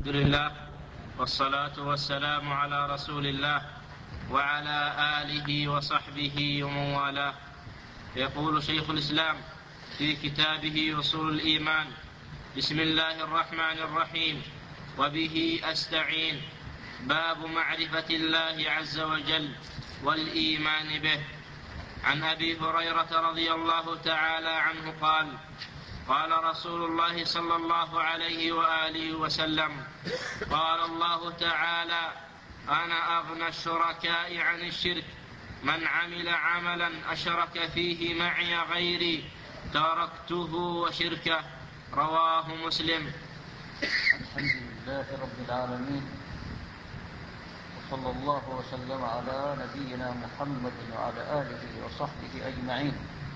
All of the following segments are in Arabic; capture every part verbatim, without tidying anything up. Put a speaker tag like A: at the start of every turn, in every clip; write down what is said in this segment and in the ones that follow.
A: الحمد لله والصلاة والسلام على رسول الله وعلى آله وصحبه ومن والاه. يقول شيخ الإسلام في كتابه أصول الإيمان: بسم الله الرحمن الرحيم، وبه أستعين. باب معرفة الله عز وجل والإيمان به. عن أبي هريرة رضي الله تعالى عنه قال: قال رسول الله صلى الله عليه وآله وسلم: قال الله تعالى: أنا أغنى الشركاء عن الشرك، من عمل عملا أشرك فيه معي غيري تركته وشركه. رواه مسلم.
B: الحمد لله رب العالمين، وصلى الله وسلم على نبينا محمد وعلى آله وصحبه أجمعين.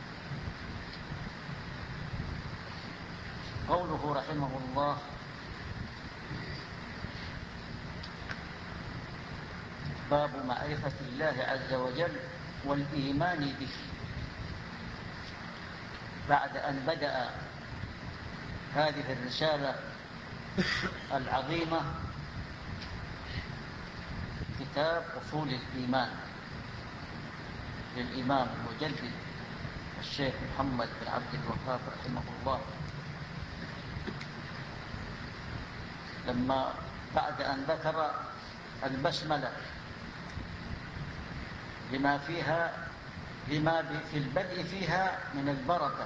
B: قوله رحمه الله: باب معرفة الله عز وجل والإيمان به. بعد أن بدأ هذه الرسالة العظيمة كتاب أصول الإيمان للإمام المجدد الشيخ محمد بن عبد الوهاب رحمه الله، لما بعد أن ذكر البسملة لما فيها لما في البدء فيها من البركة،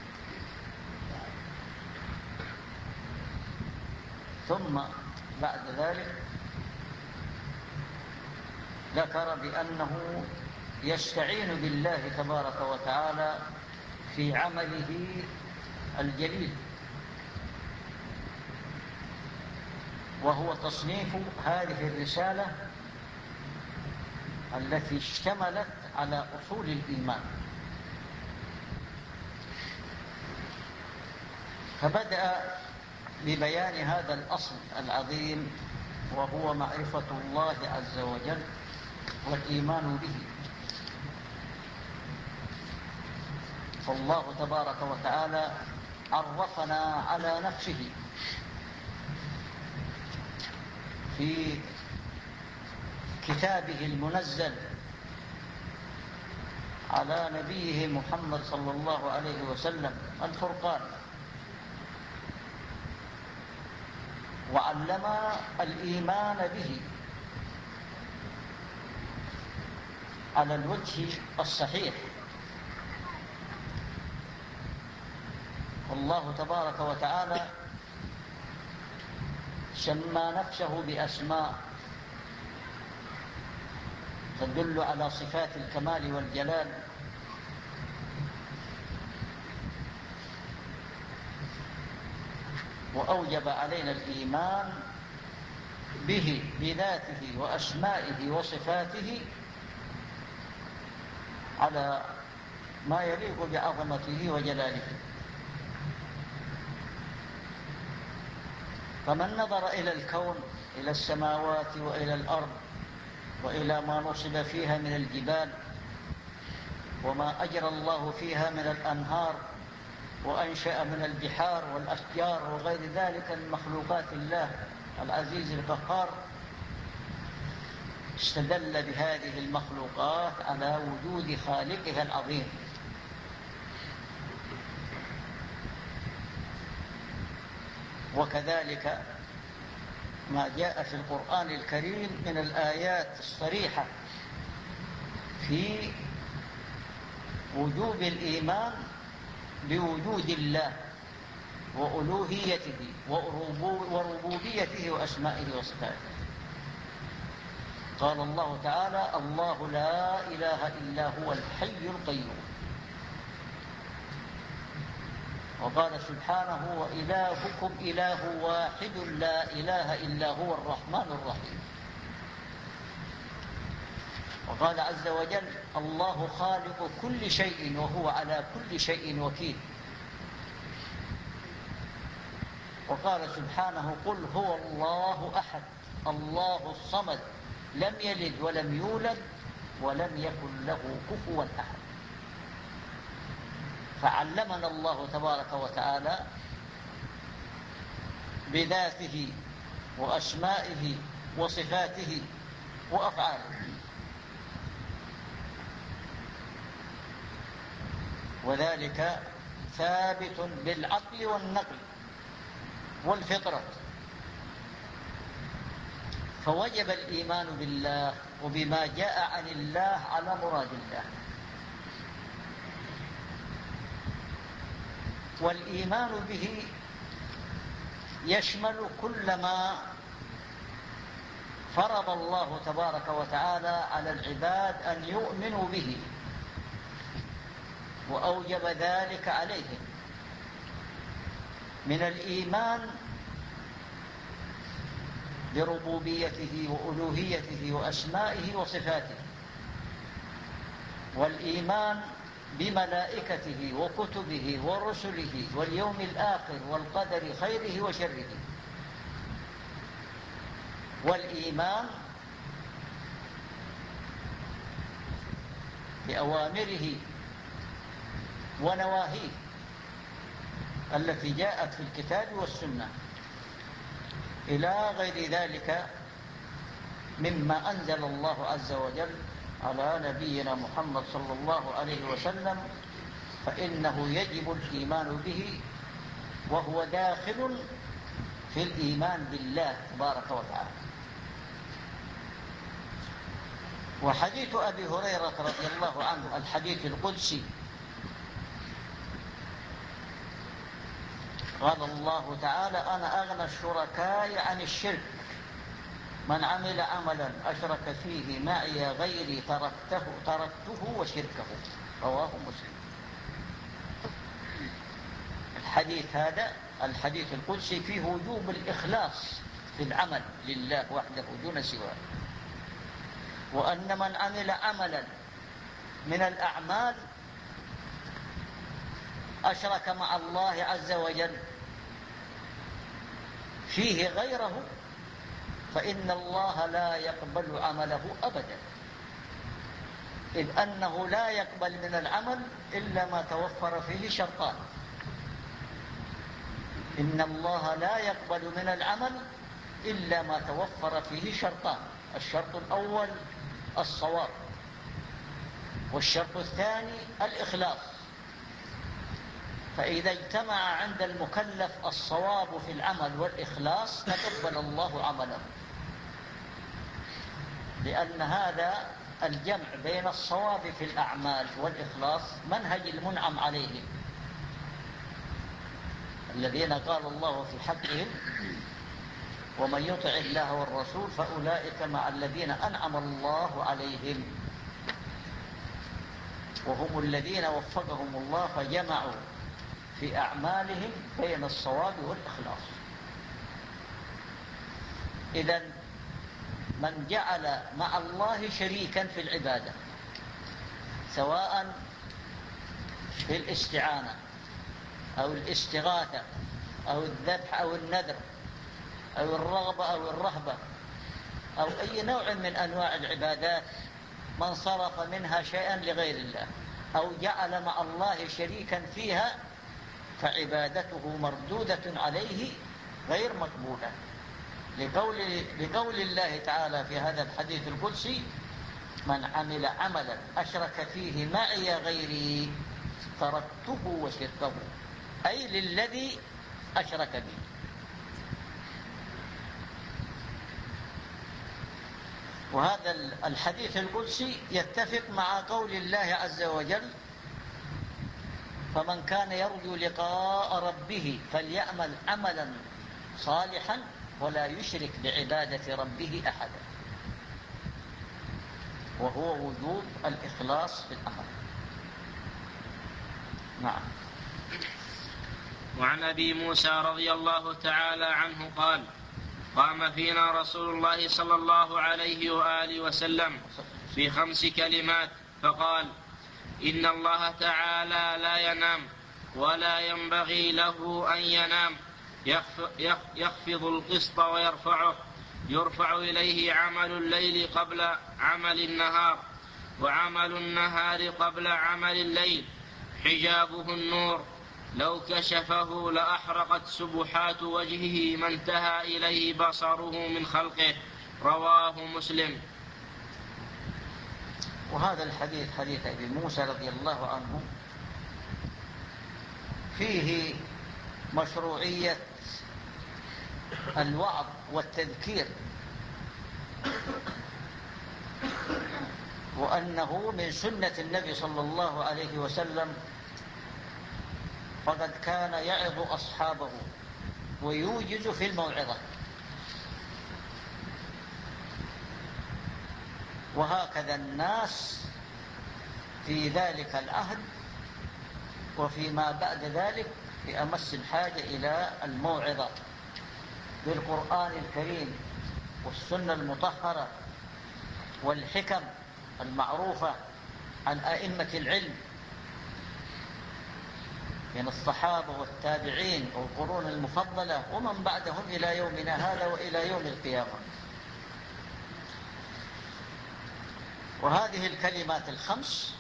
B: ثم بعد ذلك ذكر بأنه يستعين بالله تبارك وتعالى في عمله الجليل، وهو تصنيف هذه الرسالة التي اشتملت على أصول الإيمان. فبدأ ببيان هذا الأصل العظيم، وهو معرفة الله عز وجل والإيمان به. فالله تبارك وتعالى عرفنا على نفسه في كتابه المنزل على نبيه محمد صلى الله عليه وسلم الفرقان، وعلم الإيمان به على الوجه الصحيح. الله تبارك وتعالى سمى نفسه بأسماء تدل على صفات الكمال والجلال، وأوجب علينا الإيمان به بذاته وأسمائه وصفاته على ما يليق بعظمته وجلاله. فمن نظر إلى الكون، إلى السماوات وإلى الأرض وإلى ما نصب فيها من الجبال، وما أجرى الله فيها من الأنهار، وأنشأ من البحار والأشجار وغير ذلك من مخلوقات الله العزيز القهار، استدل بهذه المخلوقات على وجود خالقها العظيم. وكذلك ما جاء في القرآن الكريم من الآيات الصريحة في وجوب الإيمان بوجود الله وألوهيته وربوبيته وأسمائه وصفاته. قال الله تعالى: الله لا إله إلا هو الحي القيوم. وقال سبحانه: وإلهكم إله واحد لا إله إلا هو الرحمن الرحيم. وقال عز وجل: الله خالق كل شيء وهو على كل شيء وكيل. وقال سبحانه: قل هو الله أحد الله الصمد لم يلد ولم يولد ولم يكن له كفوا أحد. فعلمنا الله تبارك وتعالى بذاته وأسمائه وصفاته وأفعاله. وذلك ثابت بالعقل والنقل والفطرة. فوجب الإيمان بالله وبما جاء عن الله على مراد الله. والإيمان به يشمل كل ما فرض الله تبارك وتعالى على العباد أن يؤمنوا به وأوجب ذلك عليهم من الإيمان بربوبيته وألوهيته وأسمائه وصفاته، والإيمان بملائكته وكتبه ورسله واليوم الآخر والقدر خيره وشره، والإيمان بأوامره ونواهيه التي جاءت في الكتاب والسنة إلى غير ذلك مما أنزل الله عز وجل على نبينا محمد صلى الله عليه وسلم، فإنه يجب الإيمان به، وهو داخل في الإيمان بالله تبارك وتعالى. وحديث أبي هريرة رضي الله عنه الحديث القدسي قال الله تعالى: أنا أغنى الشركاء عن الشرك، من عمل عملا أشرك فيه معي غيري تركته, تركته وشركه. رواه مسلم. الحديث هذا الحديث القدسي فيه وجوب الإخلاص في العمل لله وحده دون سواه، وأن من عمل عملا من الأعمال أشرك مع الله عز وجل فيه غيره فإن الله لا يقبل عمله أبدا، إذ أنه لا يقبل من العمل إلا ما توفر فيه شرطان. إن الله لا يقبل من العمل إلا ما توفر فيه شرطان: الشرط الأول الصواب، والشرط الثاني الإخلاص. فإذا اجتمع عند المكلف الصواب في العمل والإخلاص تقبل الله عمله، لأن هذا الجمع بين الصواب في الأعمال والإخلاص منهج المنعم عليهم، الذين قال الله في حقهم: ومن يطع الله والرسول فأولئك مع الذين أنعم الله عليهم، وهم الذين وفقهم الله فجمعوا في أعمالهم بين الصواب والإخلاص. إذن من جعل مع الله شريكا في العبادة، سواء في الاستعانة أو الاستغاثة أو الذبح أو النذر أو الرغبة أو الرهبة أو أي نوع من أنواع العبادات، من صرف منها شيئا لغير الله أو جعل مع الله شريكا فيها فعبادته مردودة عليه غير مقبولة، لقول, لقول الله تعالى في هذا الحديث القدسي: من عمل عملا أشرك فيه معي غيري تركته وشركه، أي للذي أشرك به. وهذا الحديث القدسي يتفق مع قول الله عز وجل: فمن كان يرجو لقاء ربه فليعمل عملا صالحا ولا يشرك بعبادة ربه أحدا، وهو وجوب الإخلاص في الأمر. نعم.
A: وعن أبي موسى رضي الله تعالى عنه قال: قام فينا رسول الله صلى الله عليه وآله وسلم في خمس كلمات فقال: إن الله تعالى لا ينام ولا ينبغي له أن ينام، يخفض القسط ويرفعه، يرفع إليه عمل الليل قبل عمل النهار، وعمل النهار قبل عمل الليل، حجابه النور، لو كشفه لأحرقت سبحات وجهه ما انتهى إليه بصره من خلقه. رواه مسلم.
B: وهذا الحديث حديث أبي موسى رضي الله عنه فيه مشروعية الوعظ والتذكير، وأنه من سنة النبي صلى الله عليه وسلم، فقد كان يعظ أصحابه ويوجز في الموعظة. وهكذا الناس في ذلك العهد وفيما بعد ذلك في أمس الحاجة إلى الموعظة بالقرآن الكريم والسنة المطهرة والحكم المعروفة عن أئمة العلم من الصحابة والتابعين والقرون المفضلة ومن بعدهم إلى يومنا هذا وإلى يوم القيامة. وهذه الكلمات الخمس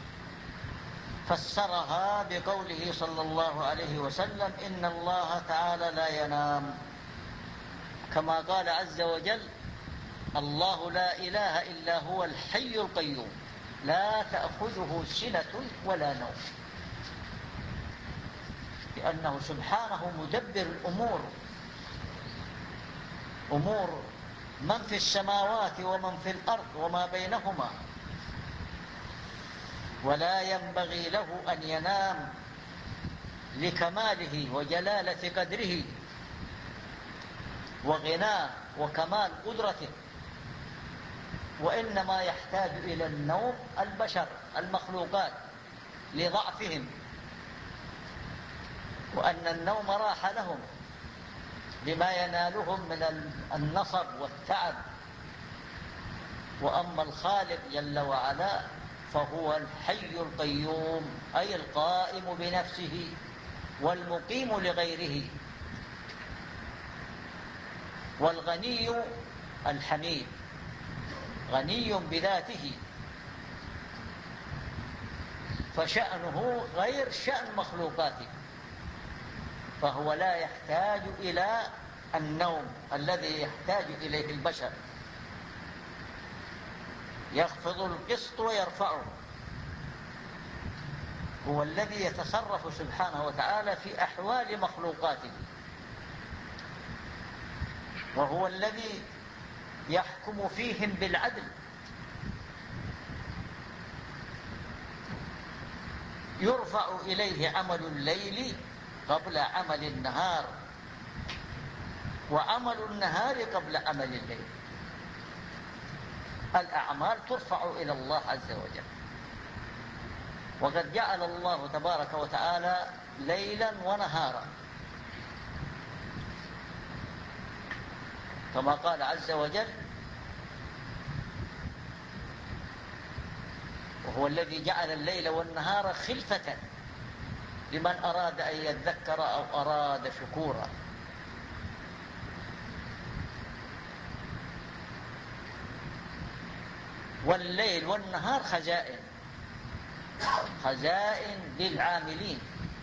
B: فسرها بقوله صلى الله عليه وسلم: إن الله تعالى لا ينام، كما قال عز وجل: الله لا إله إلا هو الحي القيوم لا تأخذه سنة ولا نوم، لأنه سبحانه مدبر الأمور، أمور من في السماوات ومن في الأرض وما بينهما، ولا ينبغي له أن ينام لكماله وجلالة قدره وغناه وكمال قدرته، وإنما يحتاج إلى النوم البشر المخلوقات لضعفهم، وأن النوم راحة لهم لما ينالهم من النصب والتعب. وأما الخالق جل وعلا فهو الحي القيوم، أي القائم بنفسه والمقيم لغيره، والغني الحميد، غني بذاته، فشأنه غير شأن مخلوقاته، فهو لا يحتاج إلى النوم الذي يحتاج إليه البشر، يخفض القسط ويرفعه، هو الذي يتصرف سبحانه وتعالى في أحوال مخلوقاته، وهو الذي يحكم فيهم بالعدل، يرفع إليه عمل الليل قبل عمل النهار، وعمل النهار قبل عمل الليل. الأعمال ترفع إلى الله عز وجل، وقد جعل الله تبارك وتعالى ليلا ونهارا، كما قال عز وجل: وهو الذي جعل الليل والنهار خلفة لمن أراد أن يذكر أو أراد شكورا. والليل والنهار خزائن، خزائن للعاملين،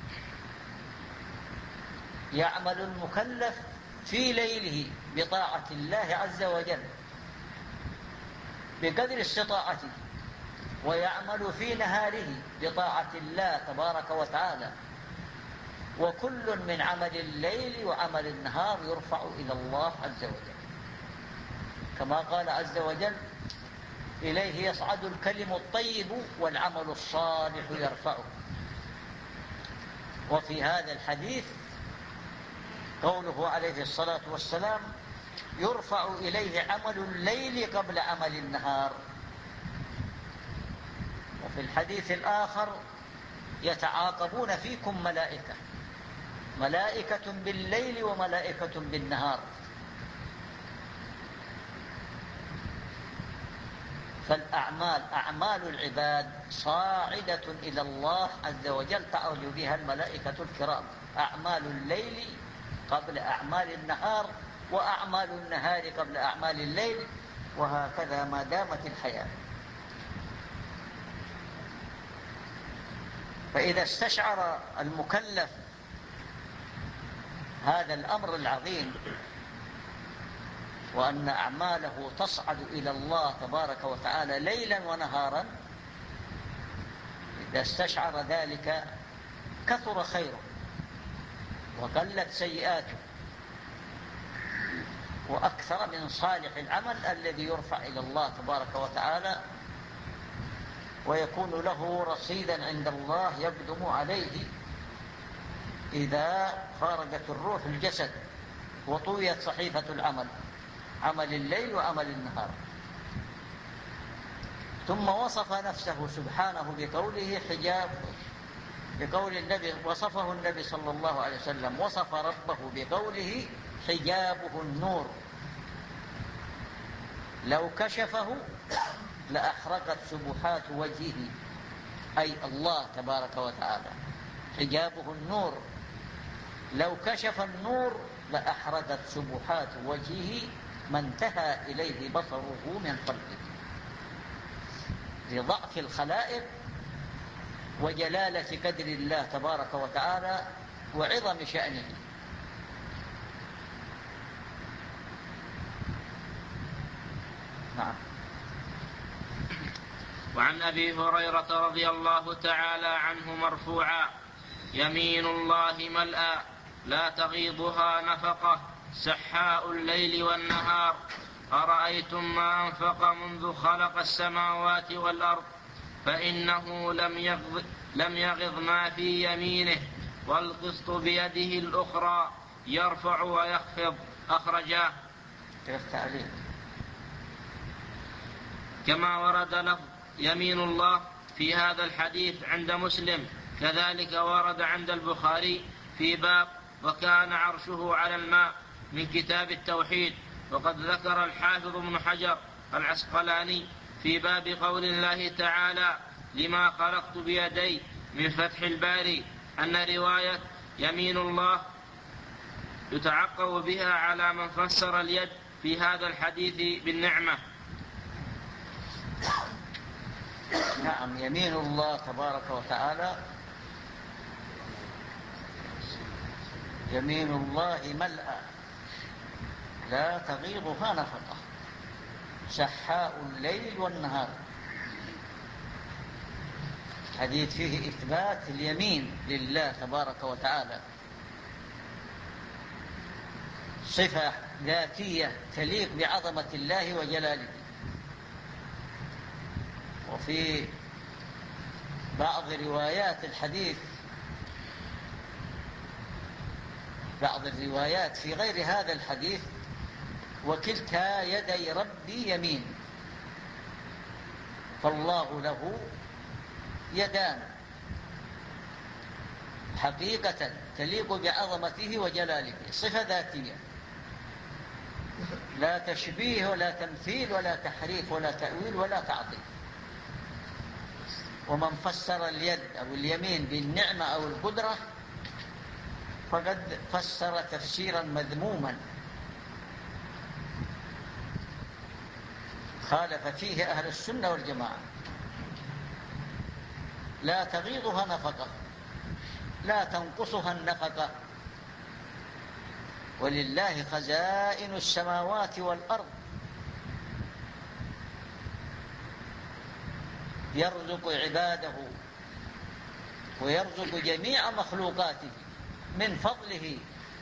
B: يعمل المكلف في ليله بطاعة الله عز وجل بقدر استطاعته، ويعمل في نهاره بطاعة الله تبارك وتعالى، وكل من عمل الليل وعمل النهار يرفع إلى الله عز وجل، كما قال عز وجل: إليه يصعد الكلم الطيب والعمل الصالح يرفعه. وفي هذا الحديث قوله عليه الصلاة والسلام: يرفع إليه عمل الليل قبل عمل النهار. وفي الحديث الآخر: يتعاقبون فيكم ملائكة، ملائكة بالليل وملائكة بالنهار. فالأعمال، أعمال العباد صاعدة إلى الله عز وجل تعرج بها الملائكة الكرام، أعمال الليل قبل أعمال النهار، وأعمال النهار قبل أعمال الليل، وهكذا ما دامت الحياة. فإذا استشعر المكلف هذا الأمر العظيم، وأن أعماله تصعد إلى الله تبارك وتعالى ليلا ونهارا، إذا استشعر ذلك كثر خيره وقلت سيئاته، وأكثر من صالح العمل الذي يرفع إلى الله تبارك وتعالى، ويكون له رصيدا عند الله يقدم عليه إذا فارقت الروح الجسد وطويت صحيفة العمل، عمل الليل وعمل النهار. ثم وصف نفسه سبحانه بقوله حجاب، بقول النبي وصفه النبي صلى الله عليه وسلم، وصف ربه بقوله حجابه النور، لو كشفه لأحرقت سبحات وجهه، أي الله تبارك وتعالى حجابه النور، لو كشف النور لأحرقت سبحات وجهه ما انتهى إليه بصره من خلقه، لضعف الخلائق وجلالة قدر الله تبارك وتعالى وعظم شأنه. نعم.
A: وعن أبي هريرة رضي الله تعالى عنه مرفوعا: يمين الله ملأى لا تغيضها نفقة سحاء الليل والنهار، أرأيتم ما أنفق منذ خلق السماوات والأرض فإنه لم يغض, لم يغض ما في يمينه، والقسط بيده الأخرى يرفع ويخفض. أخرجاه. كما ورد لفظ يمين الله في هذا الحديث عند مسلم، كذلك ورد عند البخاري في باب وكان عرشه على الماء من كتاب التوحيد. وقد ذكر الحافظ ابن حجر العسقلاني في باب قول الله تعالى لما خلقت بيدي من فتح الباري أن رواية يمين الله يتعقب بها على من فسر اليد في هذا الحديث بالنعمة.
B: نعم، يمين الله تبارك وتعالى يمين الله ملأى لا تغيضها نفقة سحاء الليل والنهار. حديث فيه إثبات اليمين لله تبارك وتعالى، صفة ذاتية تليق بعظمة الله وجلاله. وفي بعض روايات الحديث بعض الروايات في غير هذا الحديث وكلتا يدي ربي يمين، فالله له يدان حقيقة تليق بعظمته وجلاله، صفة ذاتية لا تشبيه ولا تمثيل ولا تحريف ولا تأويل ولا تعطيل. ومن فسر اليد أو اليمين بالنعمة أو القدرة فقد فسر تفسيرا مذموما خالف فيه أهل السنة والجماعة. لا تغيضها نفقة، لا تنقصها النفقة، ولله خزائن السماوات والأرض يرزق عباده ويرزق جميع مخلوقاته من فضله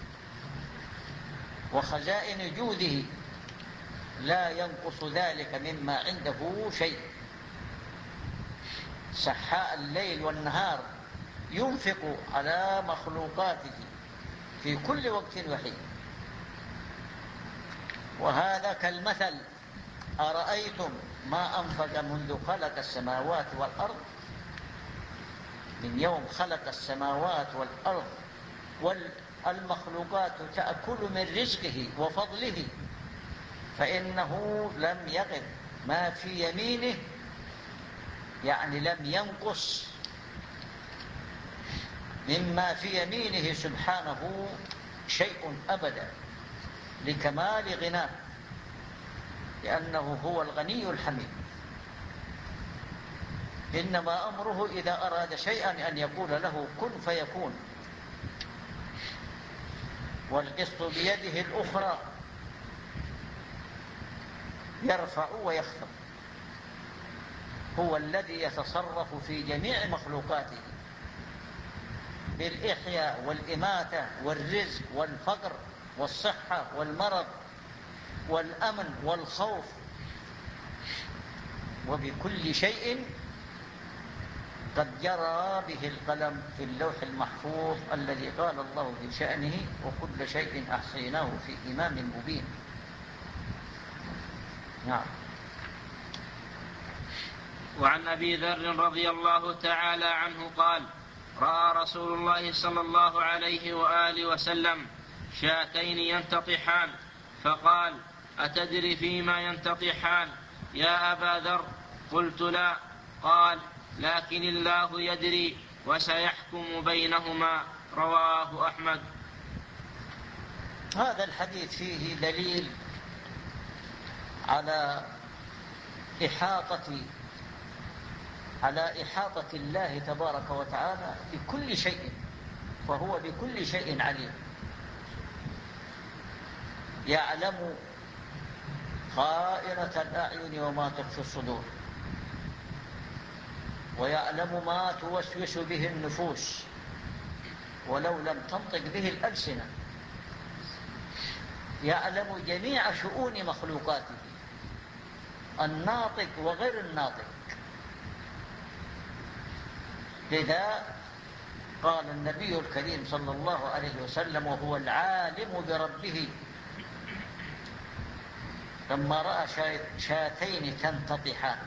B: وخزائن جوده، لا ينقص ذلك مما عنده شيء. سحاء الليل والنهار ينفق على مخلوقاته في كل وقت وحين. وهذا كالمثل: أرأيتم ما أنفق منذ خلق السماوات والأرض، من يوم خلق السماوات والأرض والمخلوقات تأكل من رزقه وفضله، فإنه لم يغض ما في يمينه، يعني لم ينقص مما في يمينه سبحانه شيء أبدا، لكمال غناه، لأنه هو الغني الحميد. إنما أمره إذا أراد شيئا أن يقول له كن فيكون. والقسط بيده الأخرى يرفع ويخفض. هو الذي يتصرف في جميع مخلوقاته بالإحياء والإماتة والرزق والفقر والصحة والمرض والأمن والخوف، وبكل شيء قد جرى به القلم في اللوح المحفوظ الذي قال الله في شأنه وكل شيء أحصيناه في إمام مبين. نعم.
A: وعن أبي ذر رضي الله تعالى عنه قال: رأى رسول الله صلى الله عليه وآله وسلم شاتين ينتطحان، فقال: أتدري فيما ينتطحان يا أبا ذر؟ قلت: لا. قال: لكن الله يدري وسيحكم بينهما. رواه أحمد.
B: هذا الحديث فيه دليل على إحاطة على إحاطة الله تبارك وتعالى بكل شيء، فهو بكل شيء عليم، يعلم خائنة الأعين وما تخفي الصدور، ويعلم ما توسوس به النفوس ولو لم تنطق به الألسنة، يعلم جميع شؤون مخلوقاته الناطق وغير الناطق. لذا قال النبي الكريم صلى الله عليه وسلم وهو العالم بربه لما رأى شاتين تنتطحان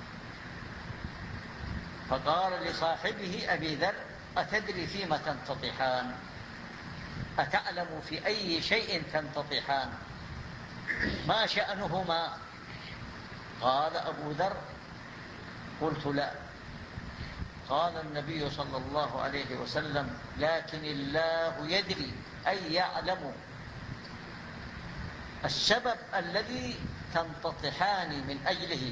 B: فقال لصاحبه أبي ذر: أتدري فيما تنتطحان؟ أتعلم في أي شيء تنتطحان؟ ما شأنهما؟ قال أبو ذر: قلت: لا. قال النبي صلى الله عليه وسلم: لكن الله يدري، أي يعلم السبب الذي تنتطحان من أجله،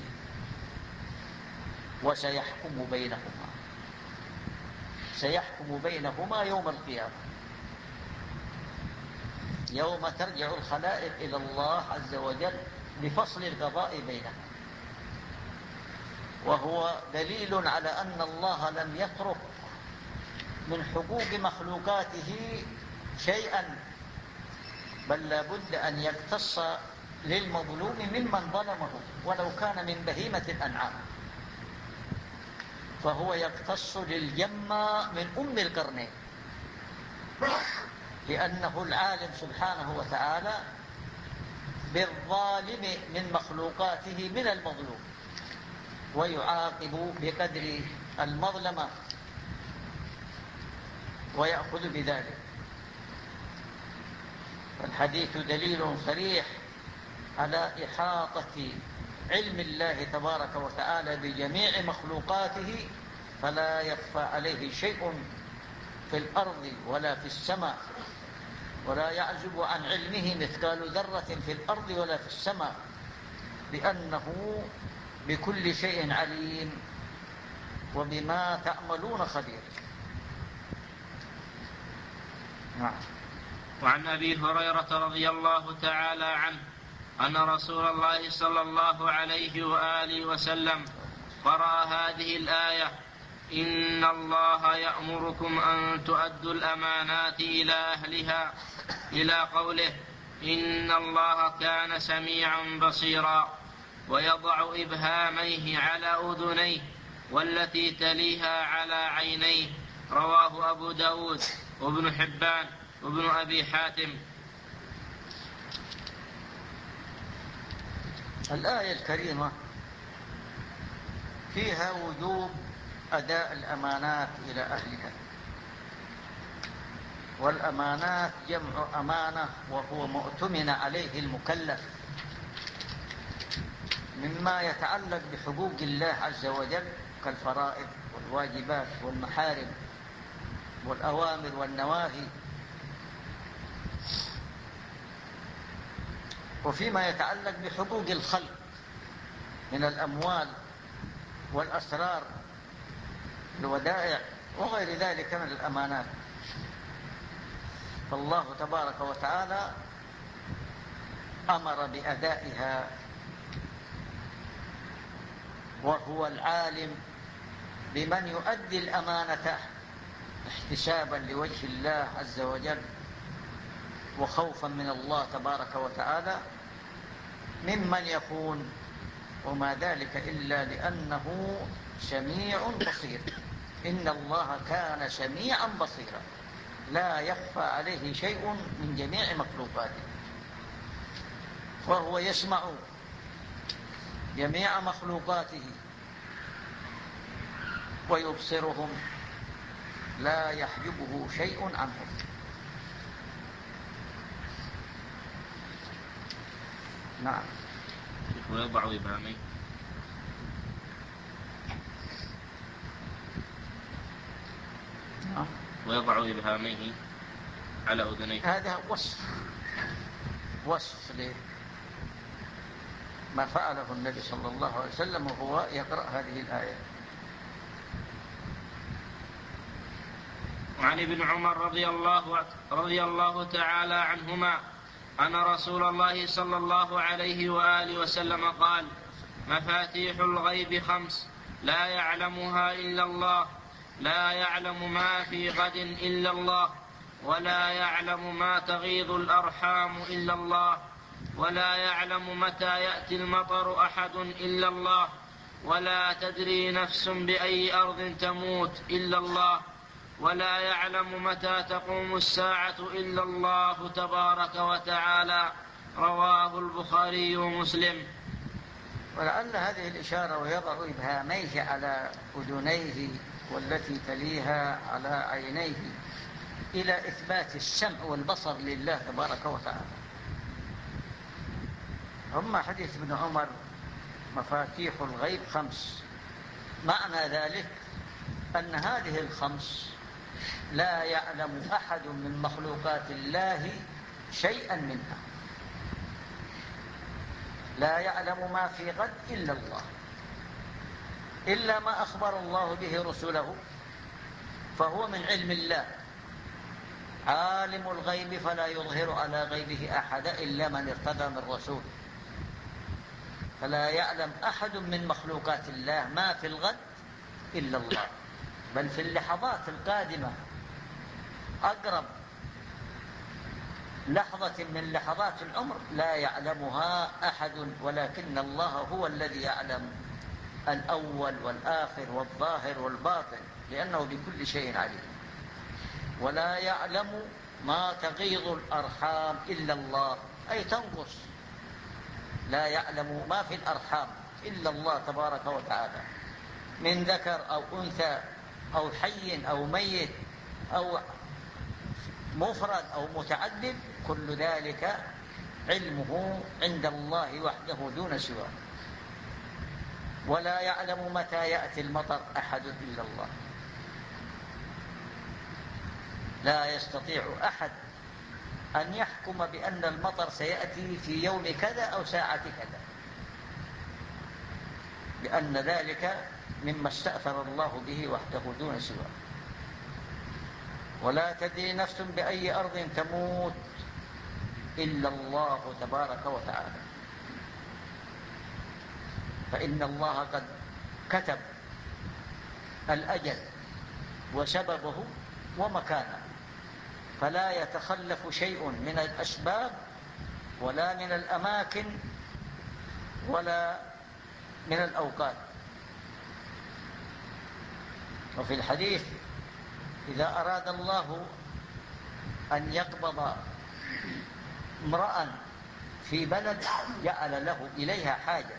B: وسيحكم بينهما، سيحكم بينهما يوم القيامة، يوم ترجع الخلائق إلى الله عز وجل لفصل القضاء بينهم. وهو دليل على أن الله لم يترك من حقوق مخلوقاته شيئا، بل لابد أن يقتص للمظلوم ممن ظلمه ولو كان من بهيمة الأنعام، فهو يقتص للجمة من أم القرنين، لأنه العالم سبحانه وتعالى بالظالم من مخلوقاته من المظلوم، ويعاقب بقدر المظلمة ويأخذ بذلك. الحديث دليل صريح على إحاطة علم الله تبارك وتعالى بجميع مخلوقاته، فلا يخفى عليه شيء في الأرض ولا في السماء، ولا يعزب عن علمه مثقال ذرة في الأرض ولا في السماء، لأنه بكل شيء عليم وبما تعملون خبير. نعم.
A: وعن أبي هريرة رضي الله تعالى عنه أن رسول الله صلى الله عليه وآله وسلم قرأ هذه الآية: إن الله يأمركم أن تؤدوا الأمانات إلى أهلها، إلى قوله: إن الله كان سميعا بصيرا، ويضع إبهاميه على أذنيه والتي تليها على عينيه. رواه أبو داود وابن حبان وابن أبي حاتم.
B: الآية الكريمة فيها وجوب أداء الأمانات إلى أهلها، والأمانات جمع أمانة، وهو مؤتمن عليه المكلف مما يتعلق بحقوق الله عز وجل كالفرائض والواجبات والمحارم والأوامر والنواهي، وفيما يتعلق بحقوق الخلق من الأموال والأسرار الودائع وغير ذلك من الأمانات. فالله تبارك وتعالى أمر بأدائها، وهو العالم بمن يؤدي الأمانة احتسابا لوجه الله عز وجل وخوفا من الله تبارك وتعالى ممن يخون، وما ذلك إلا لأنه سميع بصير. إن الله كان سميعا بصيرا، لا يخفى عليه شيء من جميع مخلوقاته، وهو يسمع جميع مخلوقاته ويبصرهم، لا يحجبه شيء عنهم. نعم.
A: ويضع إبهاميه
B: نعم.
A: ويضع إبهاميه على أذنيه.
B: هذا وصف وصف لما فعله النبي صلى الله عليه وسلم وهو يقرأ هذه الآية.
A: وعن ابن عمر رضي الله, رضي الله تعالى عنهما أن رسول الله صلى الله عليه وآله وسلم قال: مفاتيح الغيب خمس لا يعلمها إلا الله، لا يعلم ما في غد إلا الله، ولا يعلم ما تغيض الأرحام إلا الله، ولا يعلم متى يأتي المطر أحد إلا الله، ولا تدري نفس بأي أرض تموت إلا الله، ولا يعلم متى تقوم الساعة إلا الله تبارك وتعالى. رواه البخاري ومسلم.
B: ولعل هذه الإشارة ويضع إبهاميه على أذنيه والتي تليها على عينيه إلى إثبات السمع والبصر لله تبارك وتعالى. أما حديث ابن عمر مفاتيح الغيب خمس، معنى ذلك أن هذه الخمس لا يعلم أحد من مخلوقات الله شيئا منها. لا يعلم ما في غد إلا الله، إلا ما أخبر الله به رسله، فهو من علم الله. عالم الغيب فلا يظهر على غيبه أحد إلا من ارتضى من رسول. فلا يعلم أحد من مخلوقات الله ما في الغد إلا الله، بل في اللحظات القادمة أقرب لحظة من لحظات العمر لا يعلمها أحد، ولكن الله هو الذي يعلم الأول والآخر والظاهر والباطن، لأنه بكل شيء عليم. ولا يعلم ما تغيض الأرحام إلا الله، أي تنقص. لا يعلم ما في الأرحام إلا الله تبارك وتعالى، من ذكر أو أنثى أو حي أو ميت أو مفرد أو متعدد، كل ذلك علمه عند الله وحده دون سواه. ولا يعلم متى يأتي المطر أحد إلا الله. لا يستطيع أحد أن يحكم بأن المطر سيأتي في يوم كذا أو ساعة كذا، لأن ذلك مما استأثر الله به وحده دون سواه. ولا تدري نفس بأي أرض تموت إلا الله تبارك وتعالى، فإن الله قد كتب الأجل وسببه ومكانه، فلا يتخلف شيء من الأسباب ولا من الأماكن ولا من الأوقات. وفي الحديث: إذا أراد الله أن يقبض امرأ في بلد جعل له إليها حاجة.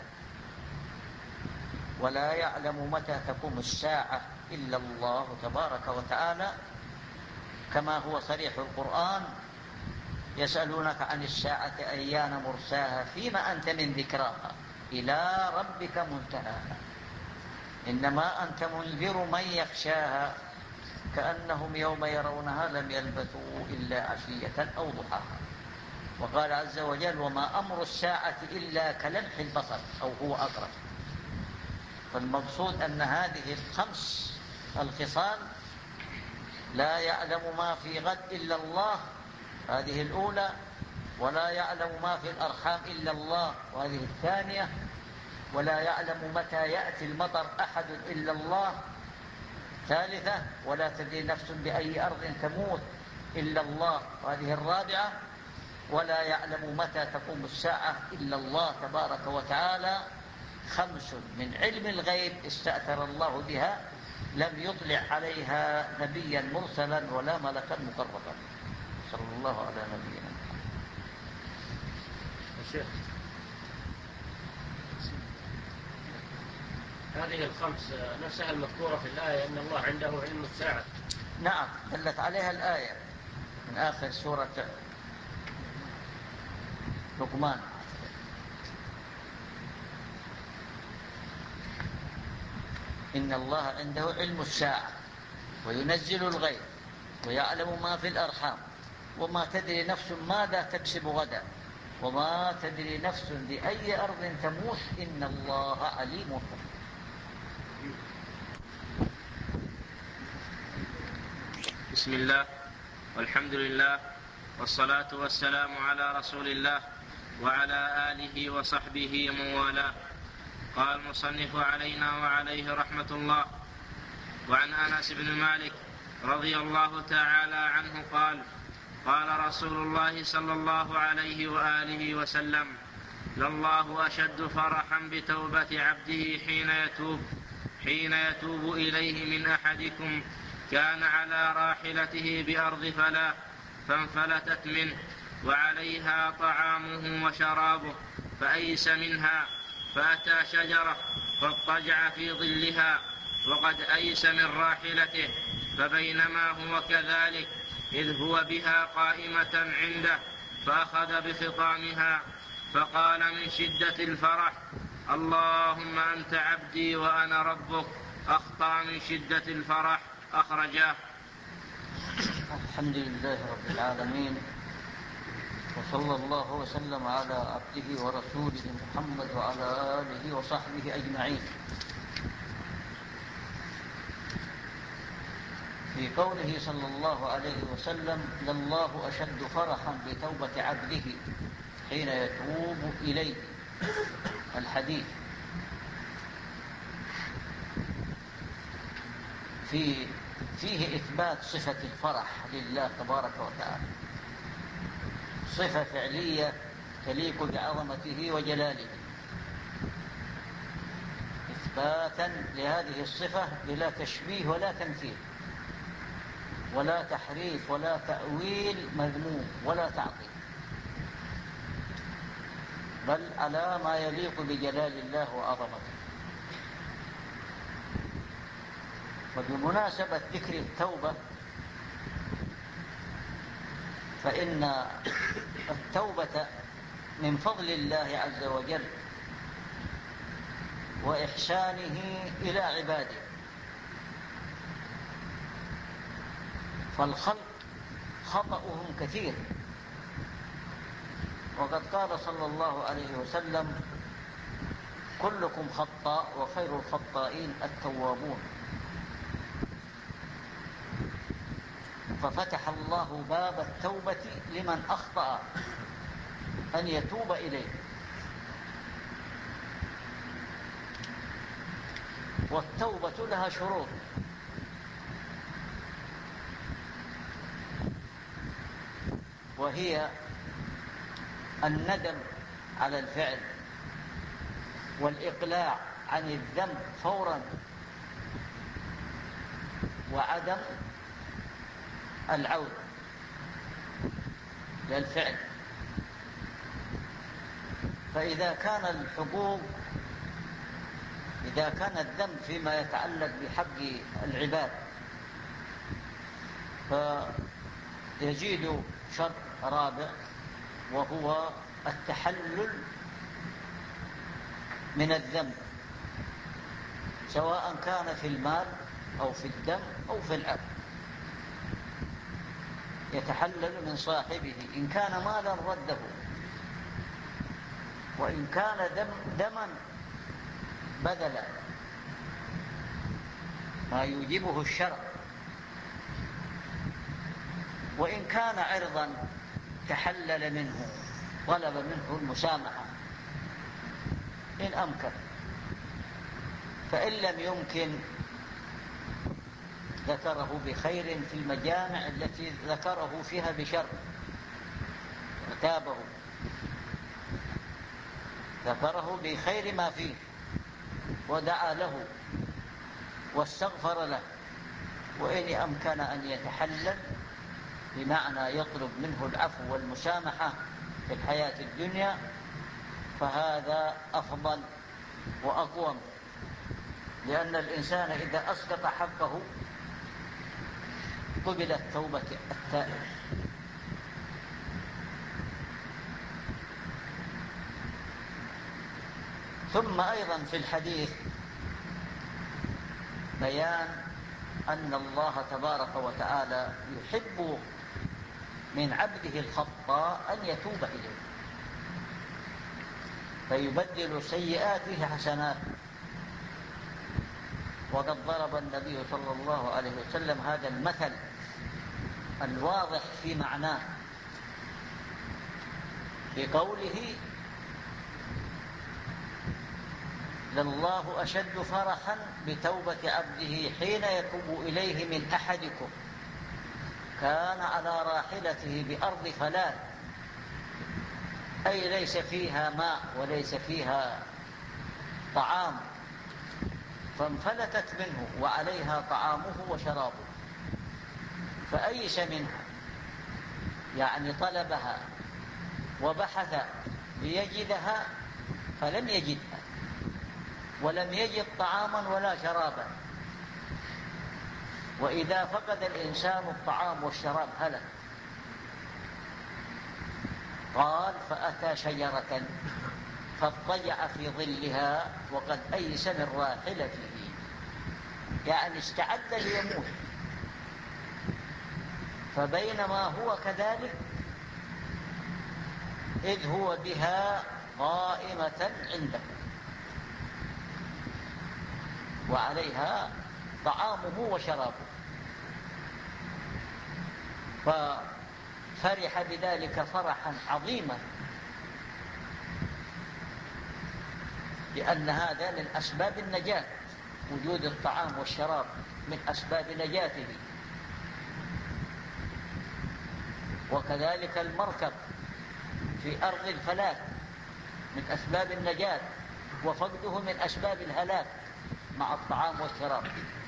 B: ولا يعلم متى تقوم الساعة إلا الله تبارك وتعالى، كما هو صريح القرآن: يسألونك عن الساعة أيان مرساها فيما أنت من ذكراها إلى ربك منتهاها إنما أنت منذر من يخشاها كأنهم يوم يرونها لم يلبثوا إلا عشية أو ضحاها. وقال عز وجل: وما أمر الساعة إلا كلمح البصر أو هو أقرب. فالمقصود أن هذه الخمس الخصال لا يعلم ما في غد إلا الله، هذه الأولى. ولا يعلم ما في الأرحام إلا الله، وهذه الثانية. ولا يعلم متى يأتي المطر أحد إلا الله، ثالثة. ولا تدري نفس بأي أرض تموت إلا الله، وهذه الرابعة. ولا يعلم متى تقوم الساعة إلا الله تبارك وتعالى. خمس من علم الغيب استأثر الله بها، لم يطلع عليها نبيا مرسلا ولا ملكا مقربا. صلى الله على نبينا محمد.
C: الشيخ، هذه الخمس نفسها المذكورة في الآية أن الله عنده علم الساعة.
B: نعم، دلت عليها الآية من آخر سورة لقمان. إن الله عنده علم الساعة وينزل الغيب ويعلم ما في الأرحام وما تدري نفس ماذا تكسب غدا وما تدري نفس بأي أرض تموت إن الله عليم خبير.
A: بسم الله والحمد لله والصلاة والسلام على رسول الله وعلى آله وصحبه ومن والاه. قال المصنف علينا وعليه رحمة الله: وعن أنس بن مالك رضي الله تعالى عنه قال: قال رسول الله صلى الله عليه وآله وسلم: لله أشد فرحا بتوبة عبده حين يتوب حين يتوب إليه من أحدكم كان على راحلته بأرض فلاة فانفلتت منه وعليها طعامه وشرابه فأيس منها فأتى شجرة فاضطجع في ظلها وقد أيس من راحلته، فبينما هو كذلك إذ هو بها قائمة عنده فأخذ بخطامها فقال من شدة الفرح: اللهم أنت عبدي وأنا ربك. أخطأ من شدة الفرح. أخرجاه.
B: الحمد لله رب العالمين، وصلى الله وسلم على عبده ورسوله محمد وعلى آله وصحبه أجمعين. في قوله صلى الله عليه وسلم: لله أشد فرحا بتوبة عبده حين يتوب إليه، الحديث في فيه إثبات صفة الفرح لله تبارك وتعالى، صفة فعلية تليق بعظمته وجلاله، إثباتا لهذه الصفة بلا تشبيه ولا تمثيل ولا تحريف ولا تأويل مذموم ولا تعطيل، بل على ما يليق بجلال الله وعظمته. وبمناسبة ذكر التوبة، فإن التوبة من فضل الله عز وجل وإحسانه إلى عباده، فالخلق خطأهم كثير، وقد قال صلى الله عليه وسلم: كلكم خطاء وخير الخطائين التوابون. ففتح الله باب التوبة لمن أخطأ أن يتوب إليه. والتوبة لها شروط، وهي الندم على الفعل والإقلاع عن الذنب فورا وعدم العودة للفعل. فإذا كان الحقوق إذا كان الذنب فيما يتعلق بحق العباد فيزيد شرط رابع، وهو التحلل من الذنب، سواء كان في المال أو في الدم أو في العرض، يتحلل من صاحبه. إن كان مالا رده، وإن كان دم دما بذلا ما يوجبه الشرع، وإن كان عرضا تحلل منه، طلب منه المسامحة إن أمكن، فإن لم يمكن ذكره بخير في المجامع التي ذكره فيها بشر، وتابه، ذكره بخير ما فيه ودعا له واستغفر له. وإن أمكن أن يتحلل بمعنى يطلب منه العفو والمسامحة في الحياة الدنيا فهذا أفضل وأقوم، لأن الإنسان إذا أسقط حقه قبلت توبة التائب. ثم أيضا في الحديث بيان أن الله تبارك وتعالى يحب من عبده الخطاء أن يتوب إليه فيبدل سيئاته حسنات. وقد ضرب النبي صلى الله عليه وسلم هذا المثل الواضح في معناه بقوله: لله أشد فرحا بتوبة عبده حين يتوب إليه من أحدكم كان على راحلته بأرض فلات، أي ليس فيها ماء وليس فيها طعام، فانفلتت منه وعليها طعامه وشرابه، فأيس منها، يعني طلبها وبحث ليجدها فلم يجدها، ولم يجد طعاما ولا شرابا. وإذا فقد الإنسان الطعام والشراب هلك. قال: فأتى شجرة فاضطجع في ظلها وقد أيس من راحلته، يعني استعد ليموت. فبينما هو كذلك إذ هو بها قائمة عنده وعليها طعامه وشرابه، ففرح بذلك فرحا عظيما، لأن هذا من أسباب النجاة، وجود الطعام والشراب من أسباب نجاته. وكذلك المركب في أرض الفلاة من أسباب النجاة، وفقده من أسباب الهلاك مع الطعام والشراب.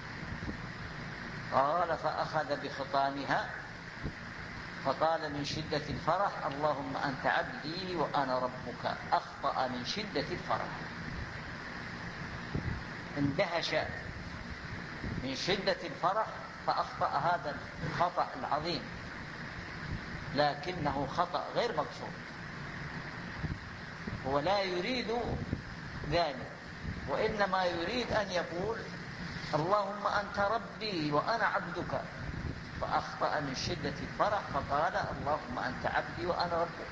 B: قال: فأخذ بخطامها فقال من شدة الفرح: اللهم أنت عبدي وأنا ربك. أخطأ من شدة الفرح، اندهش من شدة الفرح فأخطأ هذا الخطأ العظيم، لكنه خطأ غير مقصود، هو لا يريد ذلك، وإنما يريد أن يقول: اللهم أنت ربي وأنا عبدك. فأخطأ من شدة الفرح فقال: اللهم أنت عبدي وأنا ربك.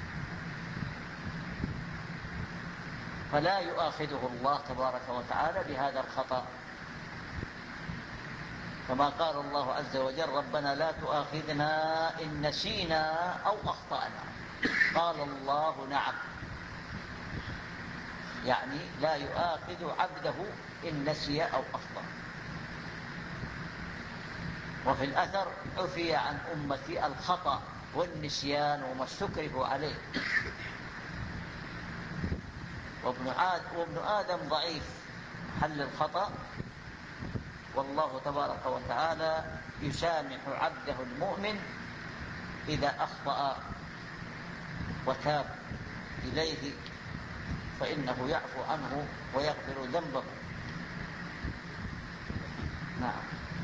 B: فلا يؤاخذه الله تبارك وتعالى بهذا الخطأ، كما قال الله عز وجل: ربنا لا تؤاخذنا إن نسينا أو أخطأنا. قال الله: نعم، يعني لا يؤاخذ عبده إن نسي أو أخطأ. وفي الأثر: عفي عن أمتي الخطأ والنسيان وما استكرهوا عليه. وابن آدم ضعيف حل الخطأ، والله تبارك وتعالى يسامح عبده المؤمن إذا أخطأ وتاب إليه، فإنه يعفو عنه ويغفر ذنبه. نعم.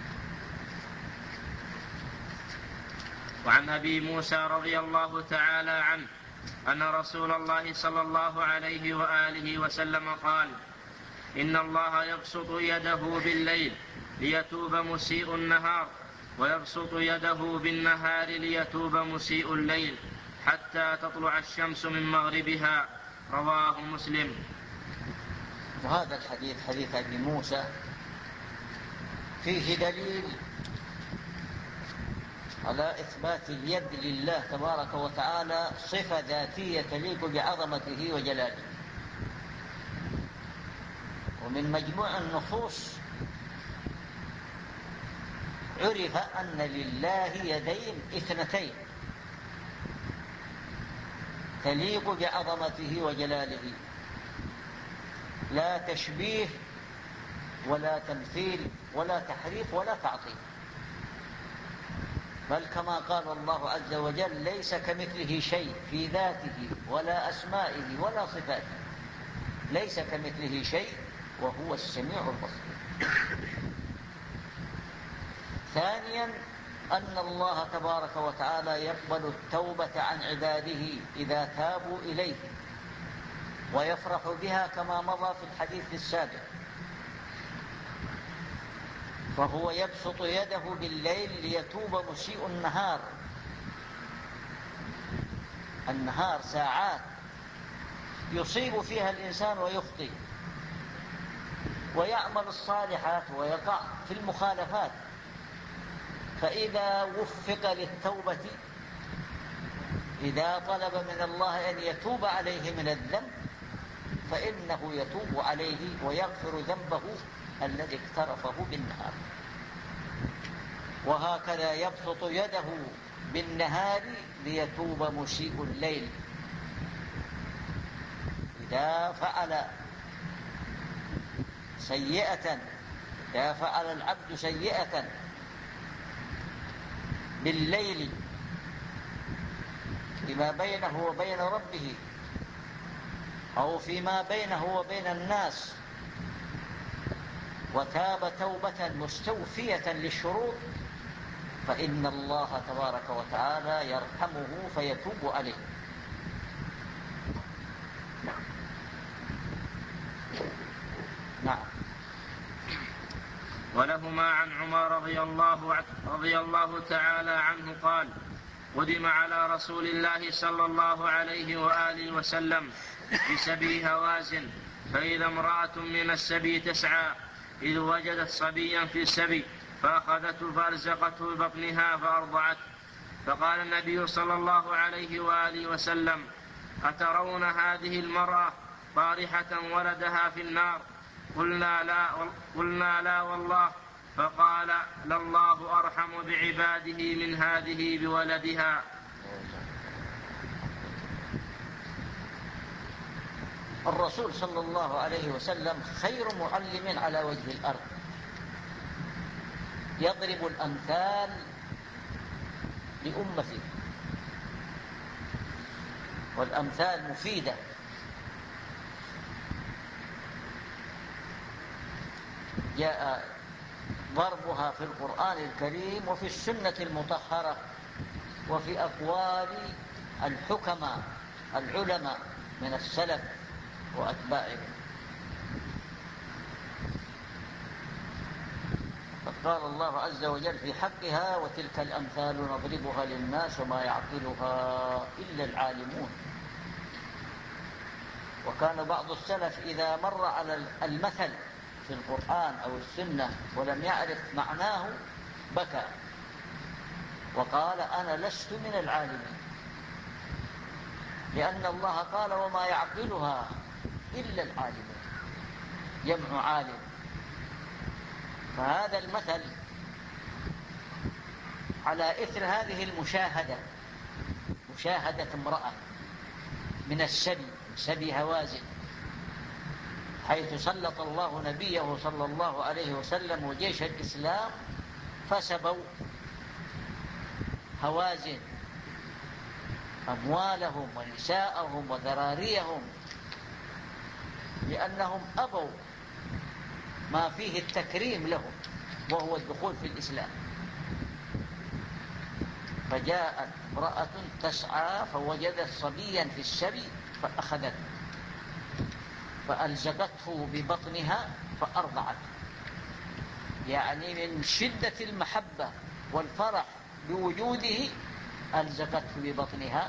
A: وعن أبي موسى رضي الله تعالى عنه أن رسول الله صلى الله عليه وآله وسلم قال: إن الله يبسط يده بالليل ليتوب مسيء النهار، ويبسط يده بالنهار ليتوب مسيء الليل، حتى تطلع الشمس من مغربها. رواه مسلم.
B: وهذا الحديث حديث أبي موسى فيه دليل على إثبات اليد لله تبارك وتعالى صفة ذاتية تليق بعظمته وجلاله. ومن مجموع النصوص عرف أن لله يدين اثنتين تليق بعظمته وجلاله، لا تشبيه ولا تمثيل ولا تحريف ولا تعطيل، بل كما قال الله عز وجل: ليس كمثله شيء في ذاته ولا أسمائه ولا صفاته، ليس كمثله شيء وهو السميع البصير. ثانيا، أن الله تبارك وتعالى يقبل التوبة عن عباده إذا تابوا إليه، ويفرح بها كما مضى في الحديث السابق. فهو يبسط يده بالليل ليتوب مسيء النهار. النهار ساعات يصيب فيها الإنسان ويخطئ ويعمل الصالحات ويقع في المخالفات، فإذا وفق للتوبة، إذا طلب من الله أن يتوب عليه من الذنب، فإنه يتوب عليه ويغفر ذنبه الذي اقترفه بالنهار. وهكذا يبسط يده بالنهار ليتوب مسيء الليل. إذا فعل سيئة، إذا فعل العبد سيئة بالليل فيما بينه وبين ربه أو فيما بينه وبين الناس، وتاب توبة مستوفية للشروط، فإن الله تبارك وتعالى يرحمه فيتوب عليه. نعم.
A: ولهما عن عمر رضي الله, رضي الله تعالى عنه قال: قدم على رسول الله صلى الله عليه وآله وسلم بسبي هوازن، فإذا امرأة من السبي تسعى، إذ وجدت صبيا في السبي فأخذته فألزقته ببطنها فأرضعته، فقال النبي صلى الله عليه وآله وسلم: أترون هذه المرأة طارحة ولدها في النار؟ قلنا لا, قلنا لا والله. فقال: لله أرحم بعباده من هذه بولدها.
B: الرسول صلى الله عليه وسلم خير معلم على وجه الأرض، يضرب الأمثال لأمته، والأمثال مفيدة. جاء ضربها في القرآن الكريم وفي السنة المطهرة وفي أقوال الحكماء العلماء من السلف وأتباعهم. فقال الله عز وجل في حقها: وتلك الأمثال نضربها للناس وما يعقلها إلا العالمون. وكان بعض السلف إذا مر على المثل في القرآن أو السنة ولم يعرف معناه بكى وقال: أنا لست من العالمين، لأن الله قال: وما يعقلها إلا العالمون، جمع عالم. فهذا المثل على إثر هذه المشاهدة، مشاهدة امرأة من السبي، سبي هوازن، حيث سلط الله نبيه صلى الله عليه وسلم وجيش الإسلام فسبوا هوازن أموالهم ونساءهم وذراريهم، لأنهم أبوا ما فيه التكريم لهم وهو الدخول في الإسلام. فجاءت امرأة تسعى فوجدت صبيا في السبي فأخذته فألزقته ببطنها فأرضعته، يعني من شدة المحبة والفرح بوجوده ألزقته ببطنها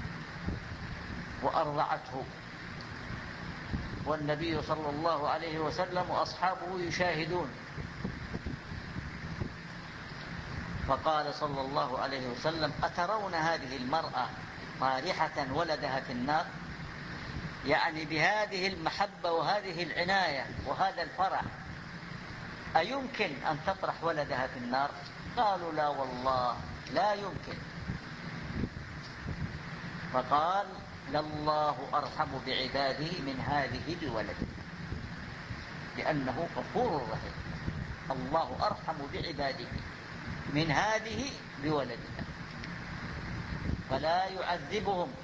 B: وأرضعته، والنبي صلى الله عليه وسلم وأصحابه يشاهدون. فقال صلى الله عليه وسلم: أترون هذه المرأة طارحة ولدها في النار؟ يعني بهذه المحبة وهذه العناية وهذا الفرح أيمكن أن تطرح ولدها في النار؟ قالوا: لا والله لا يمكن. فقال: لله أرحم بعباده من هذه بولده، لأنه غفور رحيم. الله أرحم بعباده من هذه بولدها، فلا يعذبهم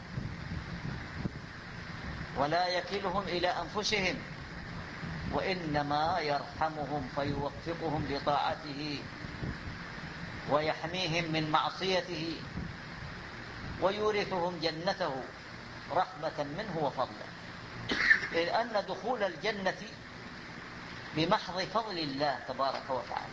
B: ولا يكلهم إلى أنفسهم، وإنما يرحمهم فيوفقهم لطاعته ويحميهم من معصيته ويورثهم جنته رحمة منه وفضله. إذ أن دخول الجنة بمحض فضل الله تبارك وتعالى،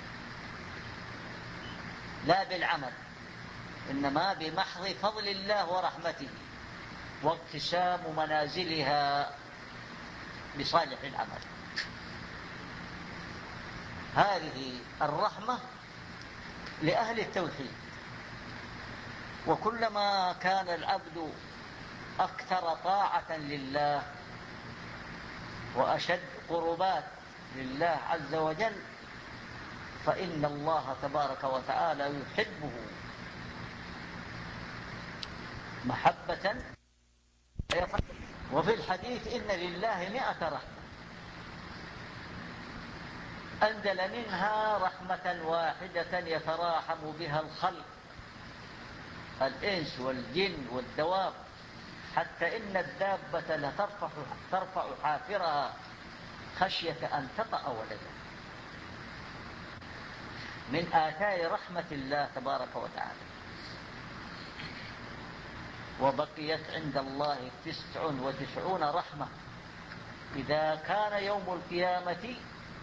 B: لا بالعمل، إنما بمحض فضل الله ورحمته واقتسام منازلها بصالح العمل. هذه الرحمة لأهل التوحيد. وكلما كان العبد أكثر طاعة لله وأشد قربات لله عز وجل، فإن الله تبارك وتعالى يحبه محبة. وفي الحديث: إن لله مئة رحمة أنزل منها رحمة واحدة يتراحم بها الخلق، الإنس والجن والدواب، حتى إن الدابة لترفع ترفع حافرها خشية أن تطأ ولدها. من آثار رحمة الله تبارك وتعالى. وبقيت عند الله تسع وتسعون رحمة، إذا كان يوم القيامة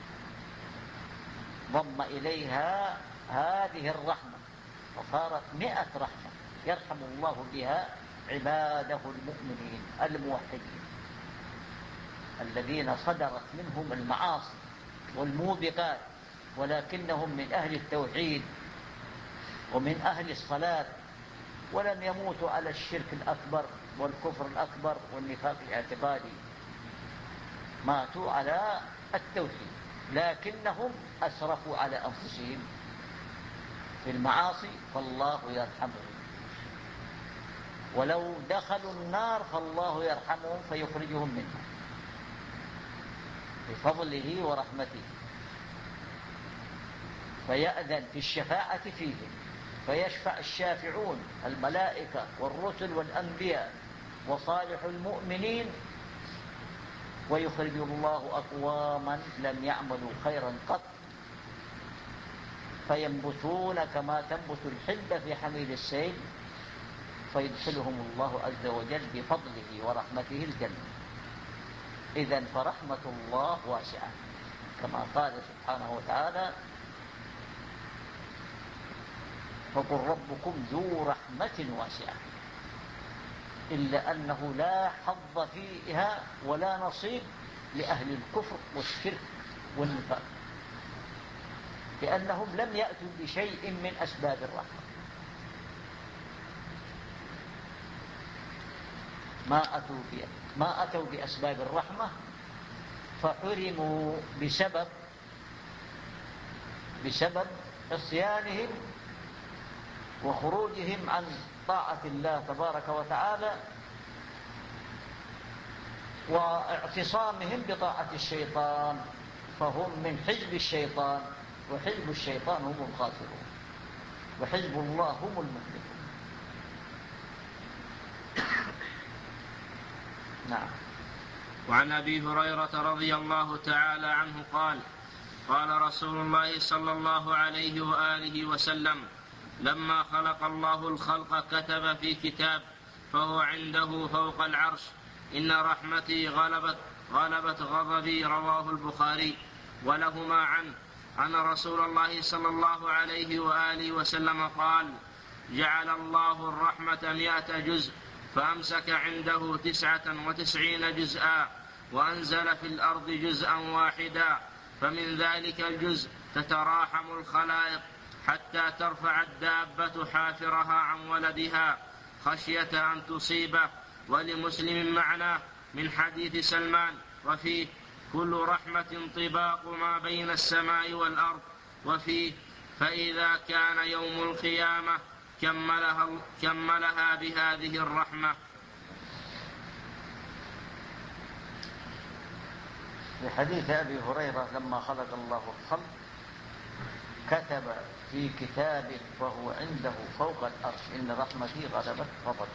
B: ضم إليها هذه الرحمة فصارت مئة رحمة يرحم الله بها عباده المؤمنين الموحدين الذين صدرت منهم المعاصي والموبقات، ولكنهم من أهل التوحيد ومن أهل الصلاة، ولم يموتوا على الشرك الأكبر والكفر الأكبر والنفاق الاعتقادي، ماتوا على التوحيد، لكنهم أسرفوا على أنفسهم في المعاصي، فالله يرحمهم. ولو دخلوا النار فالله يرحمهم فيخرجهم منها بفضله ورحمته، فيأذن في الشفاعة فيهم، فيشفع الشافعون الملائكة والرسل والأنبياء وصالح المؤمنين، ويخرج الله أقواما لم يعملوا خيرا قط فينبتون كما تنبت الحلبة في حميل السيل، فيدخلهم الله عز وجل بفضله ورحمته الجنة. إذن فرحمة الله واسعة، كما قال سبحانه وتعالى: فقل ربكم ذو رحمة واسعة، إلا أنه لا حظ فيها ولا نصيب لأهل الكفر والشرك والنفاق، لأنهم لم يأتوا بشيء من أسباب الرحمة، ما أتوا بها ما أتوا بأسباب الرحمة، فحرموا بسبب بسبب عصيانهم وخروجهم عن طاعة الله تبارك وتعالى واعتصامهم بطاعة الشيطان، فهم من حزب الشيطان، وحزب الشيطان هم الخاسرون، وحزب الله هم المفلحون. نعم.
A: وعن أبي هريرة رضي الله تعالى عنه قال: قال رسول الله صلى الله عليه وآله وسلم: لما خلق الله الخلق كتب في كتاب فهو عنده فوق العرش: إن رحمتي غلبت غلبت غضبي. رواه البخاري. ولهما عنه أن رسول الله صلى الله عليه وآله وسلم قال: جعل الله الرحمة مئة جزء فأمسك عنده تسعة وتسعين جزءا، وأنزل في الأرض جزءا واحدا، فمن ذلك الجزء تتراحم الخلائق حتى ترفع الدابة حافرها عن ولدها خشية أن تصيبه. ولمسلم معناه من حديث سلمان وفيه كل رحمة طباق ما بين السماء والأرض، وفيه فإذا كان يوم القيامة كملها, كملها بهذه الرحمة.
B: في حديث أبي هريرة لما خلق الله الخلق كتب في كتاب وهو عنده فوق الأرش إن رحمتي غلبت غضبي.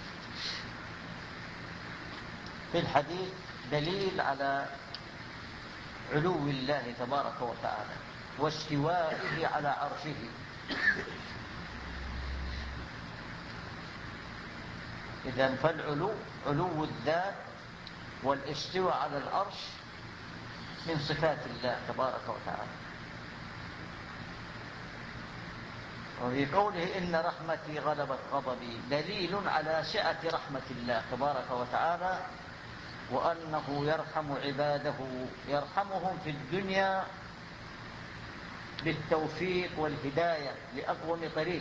B: في الحديث دليل على علو الله تبارك وتعالى واستوائه على عرشه. إذن فالعلو علو الذات والاستواء على العرش من صفات الله تبارك وتعالى. وفي قوله إن رحمتي غلبت غضبي دليل على سعة رحمة الله تبارك وتعالى، وأنه يرحم عباده، يرحمهم في الدنيا بالتوفيق والهداية لأقوم طريق،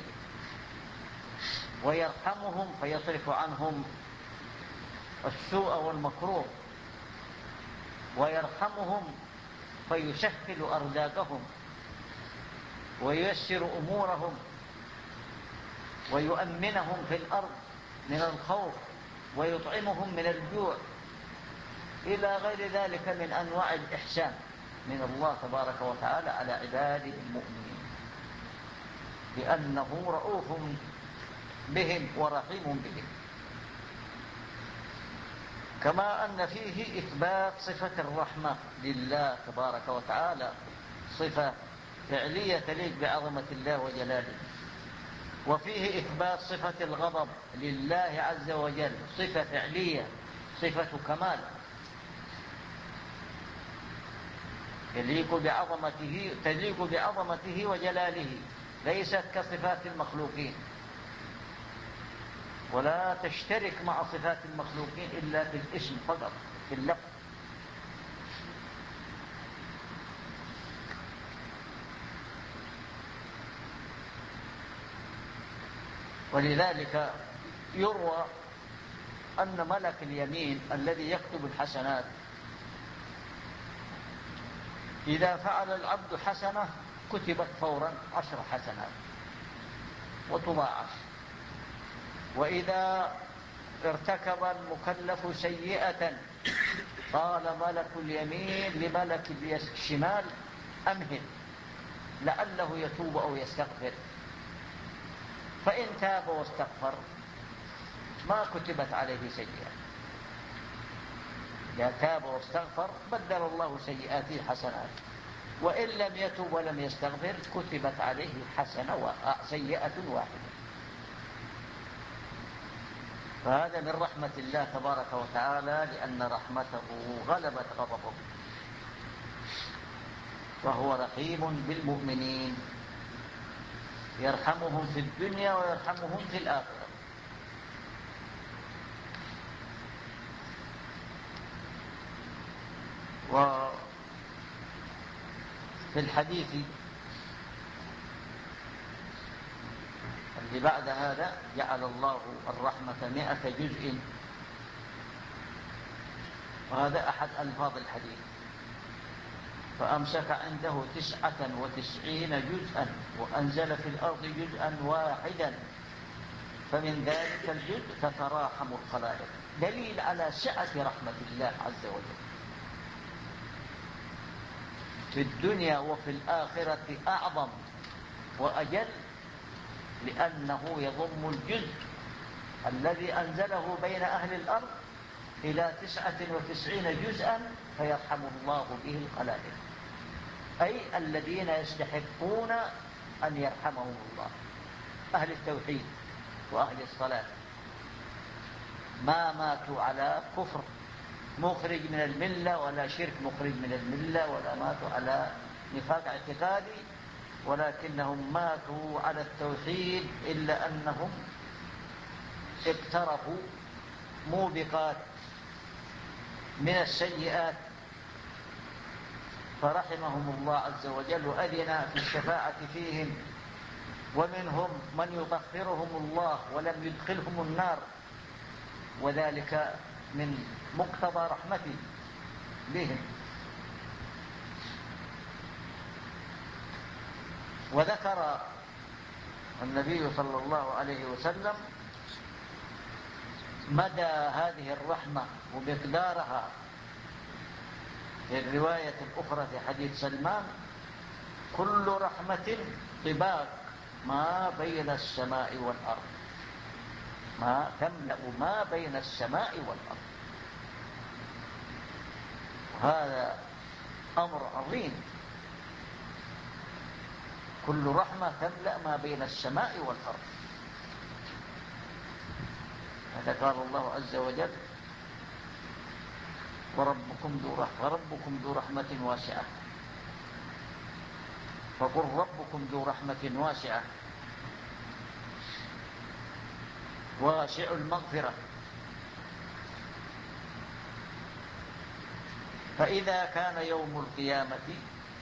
B: ويرحمهم فيصرف عنهم السوء والمكروه، ويرحمهم فيسهل أرزاقهم وييسر أمورهم ويؤمنهم في الأرض من الخوف ويطعمهم من الجوع إلى غير ذلك من أنواع الإحسان من الله تبارك وتعالى على عباده المؤمنين، لأنه رؤوف بهم ورحيم بهم. كما أن فيه إثبات صفة الرحمة لله تبارك وتعالى، صفة فعلية تليق بعظمة الله وجلاله، وفيه إثبات صفة الغضب لله عز وجل، صفة فعلية، صفة كمال تليق بعظمته تليق بعظمته وجلاله، ليست كصفات المخلوقين، ولا تشترك مع صفات المخلوقين إلا في الاسم فقط، في اللفظ. ولذلك يروى أن ملك اليمين الذي يكتب الحسنات إذا فعل العبد حسنة كتبت فورا عشر حسنات وتضاعف، وإذا ارتكب المكلف سيئة قال ملك اليمين لملك الشمال أمهل لعله يتوب أو يستغفر، فإن تاب واستغفر ما كتبت عليه سيئة. إذا تاب واستغفر بدل الله سيئاته حسنات، وإن لم يتوب ولم يستغفر كتبت عليه حسنة سيئة واحدة. فهذا من رحمة الله تبارك وتعالى، لأن رحمته غلبت غضبه، وهو رحيم بالمؤمنين يرحمهم في الدنيا ويرحمهم في الآخرة. وفي الحديث اللي بعد هذا جعل الله الرحمة مئة جزء، وهذا أحد ألفاظ الحديث، فأمسك عنده تسعة وتسعين جزءا وأنزل في الأرض جزءا واحدا، فمن ذلك الجزء تتراحم الخلائق، دليل على سعة رحمة الله عز وجل في الدنيا وفي الآخرة أعظم وأجل، لأنه يضم الجزء الذي أنزله بين أهل الأرض إلى تسعة وتسعين جزءا فيرحم الله به الخلائق، أي الذين يستحقون أن يرحمهم الله، أهل التوحيد وأهل الصلاة، ما ماتوا على كفر مخرج من الملة ولا شرك مخرج من الملة، ولا ماتوا على نفاق اعتقادي، ولكنهم ماتوا على التوحيد، إلا أنهم اقترفوا موبقات من السيئات فرحمهم الله عز وجل وأذن في الشفاعة فيهم ومنهم من يطهرهم الله ولم يدخلهم النار، وذلك من مقتضى رحمته بهم. وذكر النبي صلى الله عليه وسلم مدى هذه الرحمة ومقدارها في الرواية الأخرى في حديث سلمان: كل رحمة طباق ما بين السماء والأرض، ما تملأ ما بين السماء والأرض. وهذا أمر عظيم، كل رحمة تملأ ما بين السماء والأرض. هذا قال الله عز وجل: وربكم ذو رحمة ربكم ذو رحمة واسعة، فقل ربكم ذو رحمة واسعة واسع المغفرة. فإذا كان يوم القيامة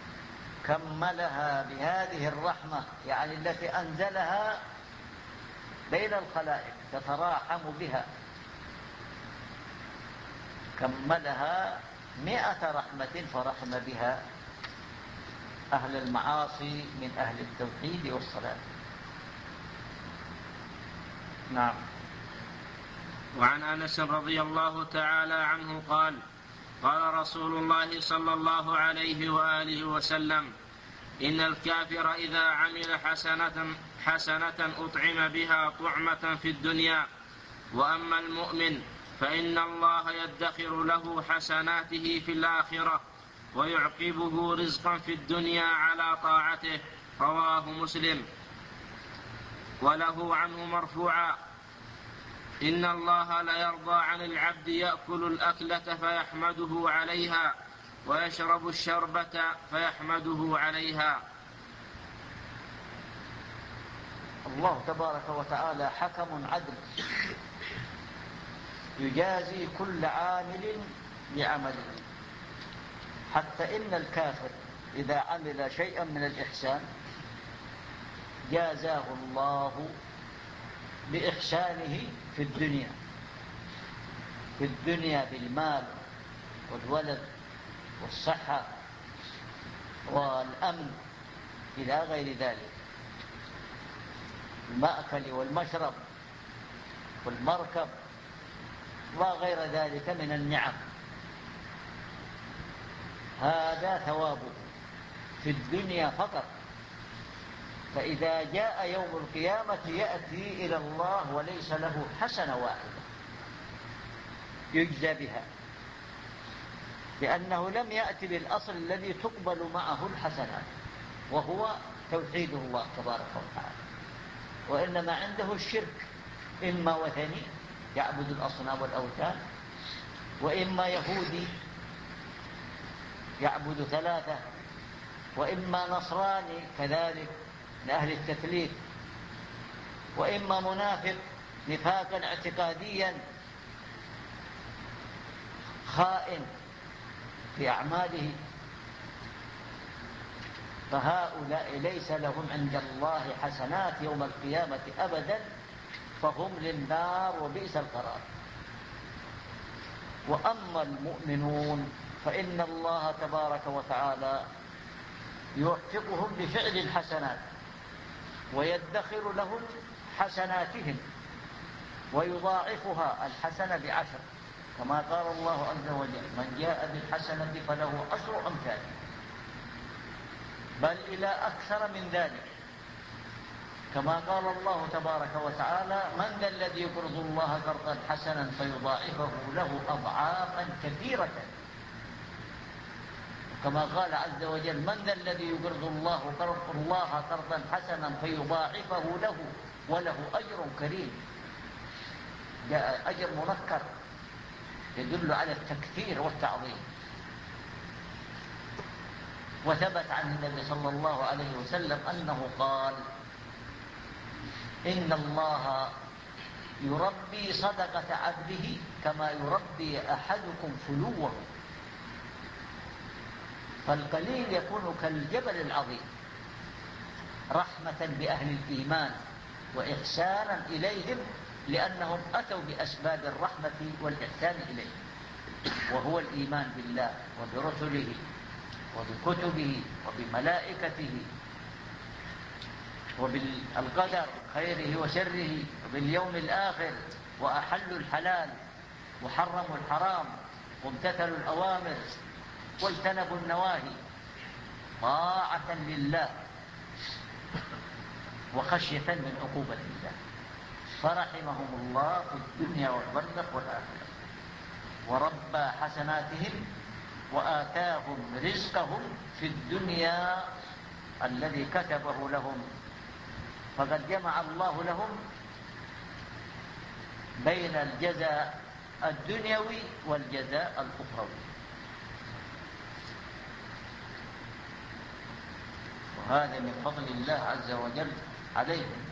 B: كملها بهذه الرحمة، يعني التي أنزلها بين الخلائق تتراحم بها، كملها مئة رحمة فرحم بها أهل المعاصي من أهل التوحيد والصلاة. نعم.
A: وعن أنس رضي الله تعالى عنه قال: قال رسول الله صلى الله عليه وآله وسلم: إن الكافر إذا عمل حسنة, حسنة أطعم بها طعمة في الدنيا، وأما المؤمن فإن الله يدخر له حسناته في الآخرة ويعقبه رزقا في الدنيا على طاعته. رواه مسلم. وله عنه مرفوعا: إن الله ليرضى عن العبد يأكل الأكلة فيحمده عليها ويشرب الشربة فيحمده عليها.
B: الله تبارك وتعالى حكم عدل يجازي كل عامل بعمله، حتى إن الكافر إذا عمل شيئا من الإحسان جازاه الله بإحسانه في الدنيا في الدنيا بالمال والولد والصحة والأمن إلى غير ذلك، المأكل والمشرب والمركب وغير ذلك من النعم. هذا ثوابه في الدنيا فقط. فإذا جاء يوم القيامة يأتي إلى الله وليس له حسنة واحدة يجزى بها، لأنه لم يأتي بالأصل الذي تقبل معه الحسنات، وهو توحيد الله تبارك وتعالى، وإنما عنده الشرك، إما وثني يعبد الأصنام والأوثان، وإما يهودي يعبد ثلاثة، وإما نصراني كذلك من أهل التثليث، وإما منافق نفاقا اعتقاديا خائن في أعماله. فهؤلاء ليس لهم عند الله حسنات يوم القيامة أبدا، فهم للنار وبئس القرار. وأما المؤمنون فإن الله تبارك وتعالى يوفقهم لفعل الحسنات ويدخر لهم حسناتهم ويضاعفها الحسنة بعشر، كما قال الله عز وجل: من جاء بالحسنة فله عشر أمثالها، بل إلى أكثر من ذلك، كما قال الله تبارك وتعالى: من ذا الذي يقرض الله قرضا حسنا فيضاعفه له أضعافا كثيرة، كما قال عز وجل: من ذا الذي يقرض الله قرض الله قرضا حسنا فيضاعفه له وله أجر كريم. جاء أجر منكر يدل على التكثير والتعظيم. وثبت عن النبي صلى الله عليه وسلم أنه قال: إن الله يربي صدقة عبده كما يربي أحدكم فلوه، فالقليل يكون كالجبل العظيم رحمة بأهل الإيمان وإحسانا إليهم، لأنهم أتوا بأسباب الرحمة والإحسان إليهم، وهو الإيمان بالله وبرسله وبكتبه وبملائكته وبالقدر خيره وشره وباليوم الآخر، وأحلوا الحلال وحرموا الحرام وامتثلوا الأوامر واجتنبوا النواهي طاعة لله وخشية من عقوبة الله، فرحمهم الله في الدنيا والبرزخ والآخرة، وربى حسناتهم وآتاهم رزقهم في الدنيا الذي كتبه لهم، فقد جمع الله لهم بين الجزاء الدنيوي والجزاء الأخروي، وهذا من فضل الله عز وجل عليهم.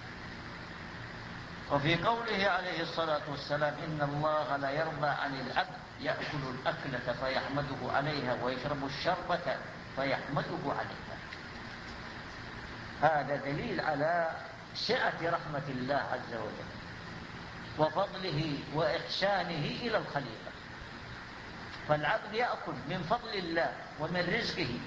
B: وفي قوله عليه الصلاة والسلام: إن الله لا يرضى عن العبد يأكل الأكلة فيحمده عليها ويشرب الشربة فيحمده عليها. هذا دليل على سعة رحمة الله عز وجل وفضله وإحسانه إلى الخليقة، فالعبد يأكل من فضل الله ومن رزقه،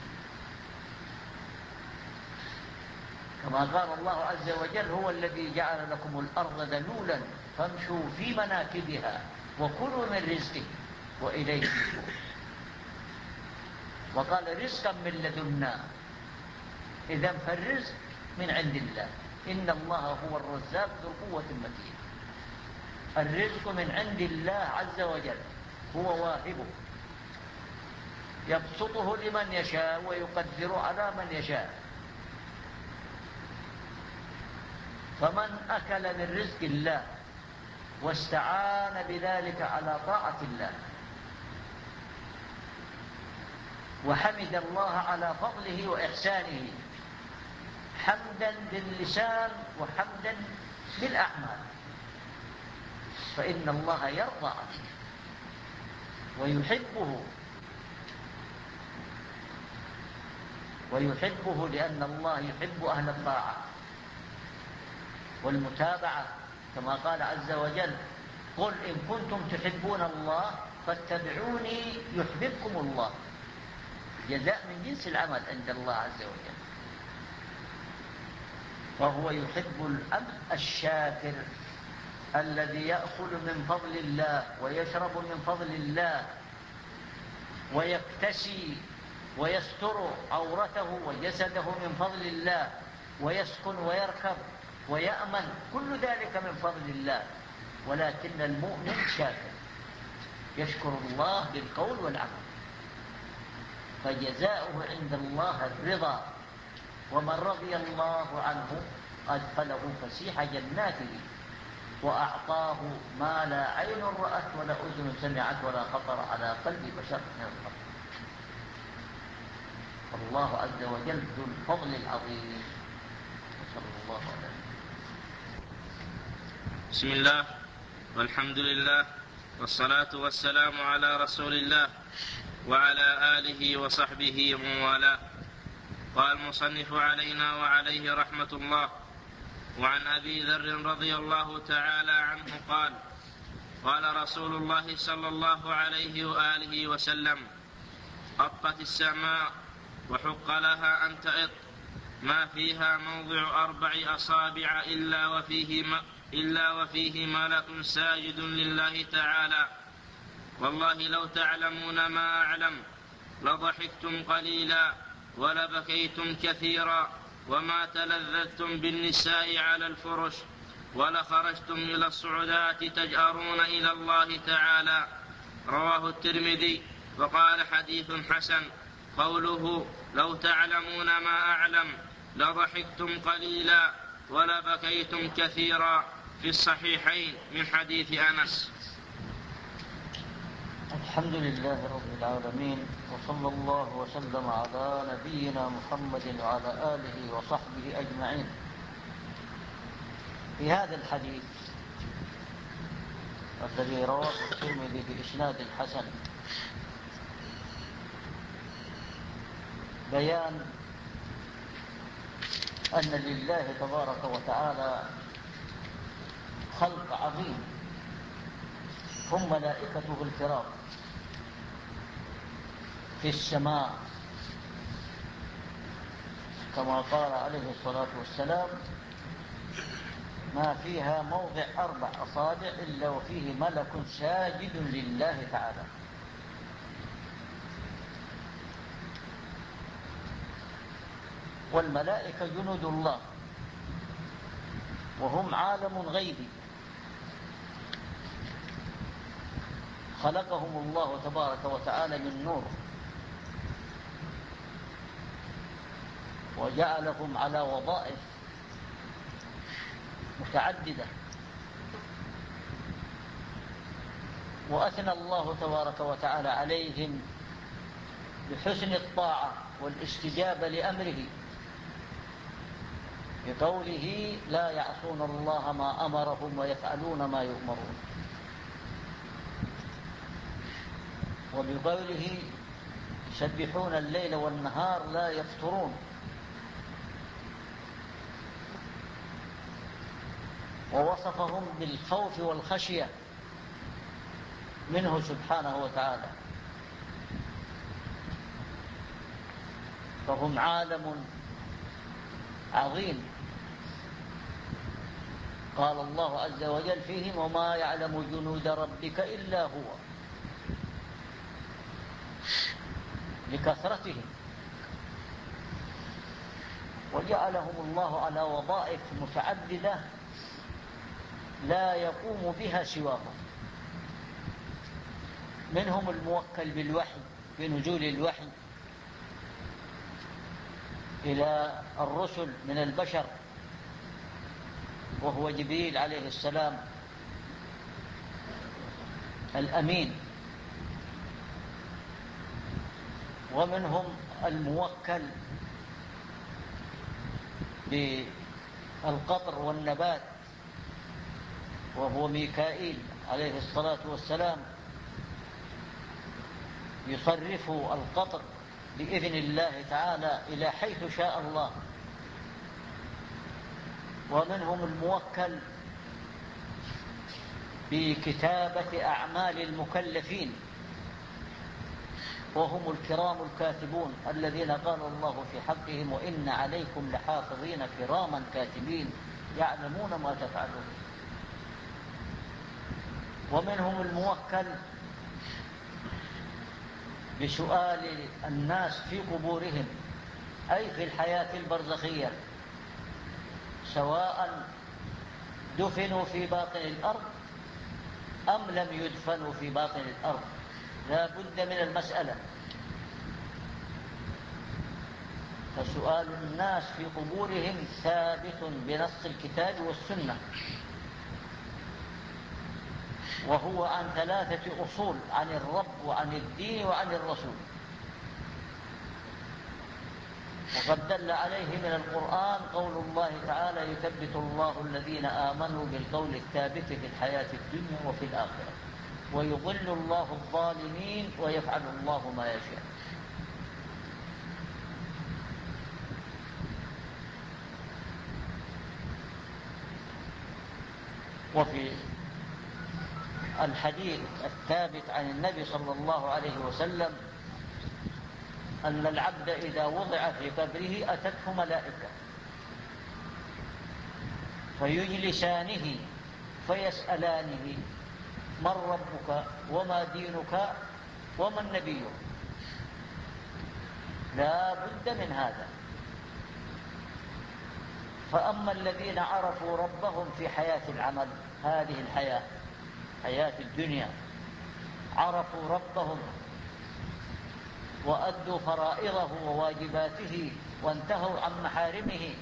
B: كما قال الله عز وجل: هو الذي جعل لكم الأرض ذلولا فامشوا في مناكبها وكلوا من رزقه وإليه النشور. وقال: رزقا من لدنا. إذن فالرزق من عند الله، إن الله هو الرزاق ذو القوة المتين. الرزق من عند الله عز وجل، هو واهبه، يبسطه لمن يشاء ويقدر على من يشاء. فمن أكل من رزق الله واستعان بذلك على طاعة الله وحمد الله على فضله وإحسانه حمدا باللسان وحمدا بالأعمال، فإن الله يرضى عنه ويحبه ويحبه لأن الله يحب أهل الطاعة والمتابعة، كما قال عز وجل: قل إن كنتم تحبون الله فاتبعوني يحببكم الله. جزاء من جنس العمل عند الله عز وجل. وهو يحب العبد الشاكر الذي يأكل من فضل الله ويشرب من فضل الله ويكتسي ويستر عورته وجسده من فضل الله ويسكن ويركب ويأمن، كل ذلك من فضل الله. ولكن المؤمن شاكر يشكر الله بالقول والعمل، فجزاؤه عند الله الرضا. ومن رضي الله عنه أدخله فسيح جناته وأعطاه ما لا عين رأت ولا أذن سمعت ولا خطر على قلب بشر من الخلق. الله عز وجل ذو الفضل العظيم. صلى الله عليه وسلم.
A: بسم الله والحمد لله والصلاة والسلام على رسول الله وعلى آله وصحبه ومن والاه. قال المصنف علينا وعليه رحمة الله: وعن أبي ذر رضي الله تعالى عنه قال: قال رسول الله صلى الله عليه وآله وسلم: أطت السماء وحق لها أن تئط، ما فيها موضع أربع أصابع إلا وفيه, م... إلا وفيه ملك ساجد لله تعالى. والله لو تعلمون ما أعلم لضحكتم قليلا ولبكيتم كثيرا وما تلذذتم بالنساء على الفرش ولخرجتم إلى الصعودات تجأرون إلى الله تعالى. رواه الترمذي وقال: حديث حسن. قوله لو تعلمون ما أعلم لضحكتم قليلا ولبكيتم كثيرا في الصحيحين من حديث أنس.
B: الحمد لله رب العالمين، وصلى الله وسلم على نبينا محمد وعلى آله وصحبه أجمعين. في هذا الحديث الذي رواه الترمذي بإسناد حسن بيان أن لله تبارك وتعالى خلق عظيم هم ملائكته الكرام في السماء، كما قال عليه الصلاة والسلام: ما فيها موضع أربع أصابع إلا وفيه ملك ساجد لله تعالى. والملائكة جند الله، وهم عالم غيبي خلقهم الله تبارك وتعالى من نور، وجعلهم على وظائف متعددة. وأثنى الله تبارك وتعالى عليهم بحسن الطاعة والاستجابة لأمره بقوله: لا يعصون الله ما أمرهم ويفعلون ما يؤمرون، وبقوله: يسبحون الليل والنهار لا يفترون. ووصفهم بالخوف والخشية منه سبحانه وتعالى، فهم عالم عظيم. قال الله عز وجل فيهم: وما يعلم جنود ربك إلا هو، لكثرتهم. وجعلهم الله على وظائف متعددة لا يقوم بها سواهم. منهم الموكل بالوحي بنزول الوحي إلى الرسل من البشر، وهو جبريل عليه السلام الأمين. ومنهم الموكل بالقطر والنبات، وهو ميكائيل عليه الصلاة والسلام، يصرف القطر بإذن الله تعالى إلى حيث شاء الله. ومنهم الموكل بكتابة أعمال المكلفين، وهم الكرام الكاتبون الذين قال الله في حقهم: وإن عليكم لحافظين كراما كاتبين يعلمون ما تفعلون. ومنهم الموكل بسؤال الناس في قبورهم، أي في الحياة البرزخية، سواء دفنوا في باطن الأرض أم لم يدفنوا في باطن الأرض، لا بد من المسألة. فسؤال الناس في قبورهم ثابت بنص الكتاب والسنة، وهو عن ثلاثة أصول: عن الرب وعن الدين وعن الرسول. وقد دل عليه من القرآن قول الله تعالى: يثبت الله الذين آمنوا بالقول الثابت في الحياة الدنيا وفي الآخرة ويضل الله الظالمين ويفعل الله ما يشاء. وفي الحديث الثابت عن النبي صلى الله عليه وسلم أن العبد إذا وضع في قبره أتته ملائكة فيجلسانه فيسألانه: من ربك وما دينك ومن نبيك؟ لا بد من هذا. فأما الذين عرفوا ربهم في حياة العمل، هذه الحياة حياة الدنيا، عرفوا ربهم وأدوا فرائضه وواجباته وانتهوا عن محارمه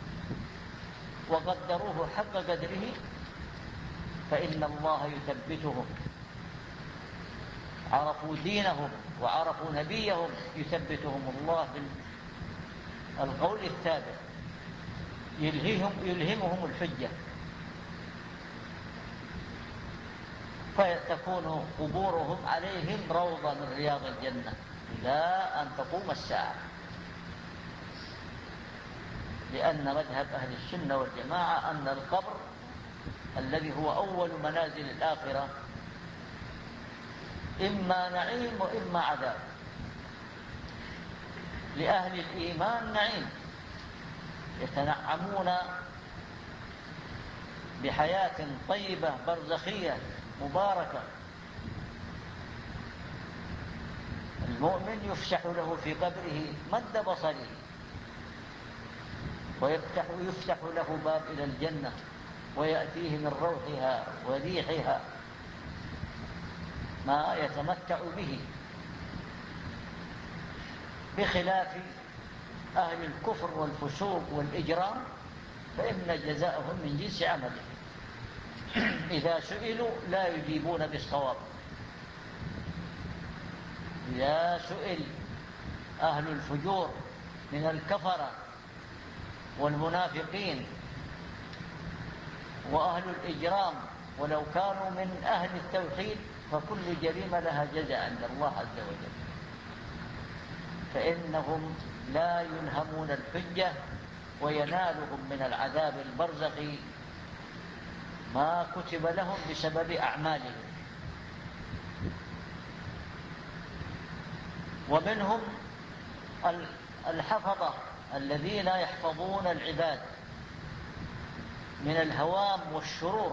B: وقدروه حق قدره، فإن الله يثبتهم. عرفوا دينهم وعرفوا نبيهم، يثبتهم الله بالقول الثابت، يلهمهم, يلهمهم الحجة، فتكون قبورهم عليهم روضة من رياض الجنة إلى أن تقوم الساعة. لأن مذهب أهل السنة والجماعة أن القبر الذي هو أول منازل الآخرة إما نعيم وإما عذاب. لأهل الإيمان نعيم، يتنعمون بحياة طيبة برزخية مباركة. المؤمن يفسح له في قبره مد بصره، ويفتح له باب إلى الجنة، ويأتيه من روحها وريحها ما يتمتع به، بخلاف أهل الكفر والفسوق والإجرام فإن جزاءهم من جنس عمله. إذا سئلوا لا يجيبون بالصواب. إذا سئل أهل الفجور من الكفرة والمنافقين وأهل الإجرام ولو كانوا من أهل التوحيد فكل جريمة لها جزاء عند الله عز وجل، فإنهم لا يلهمون الحجة وينالهم من العذاب البرزخي ما كتب لهم بسبب أعمالهم. ومنهم الحفظة الذين يحفظون العباد من الهوام والشرور،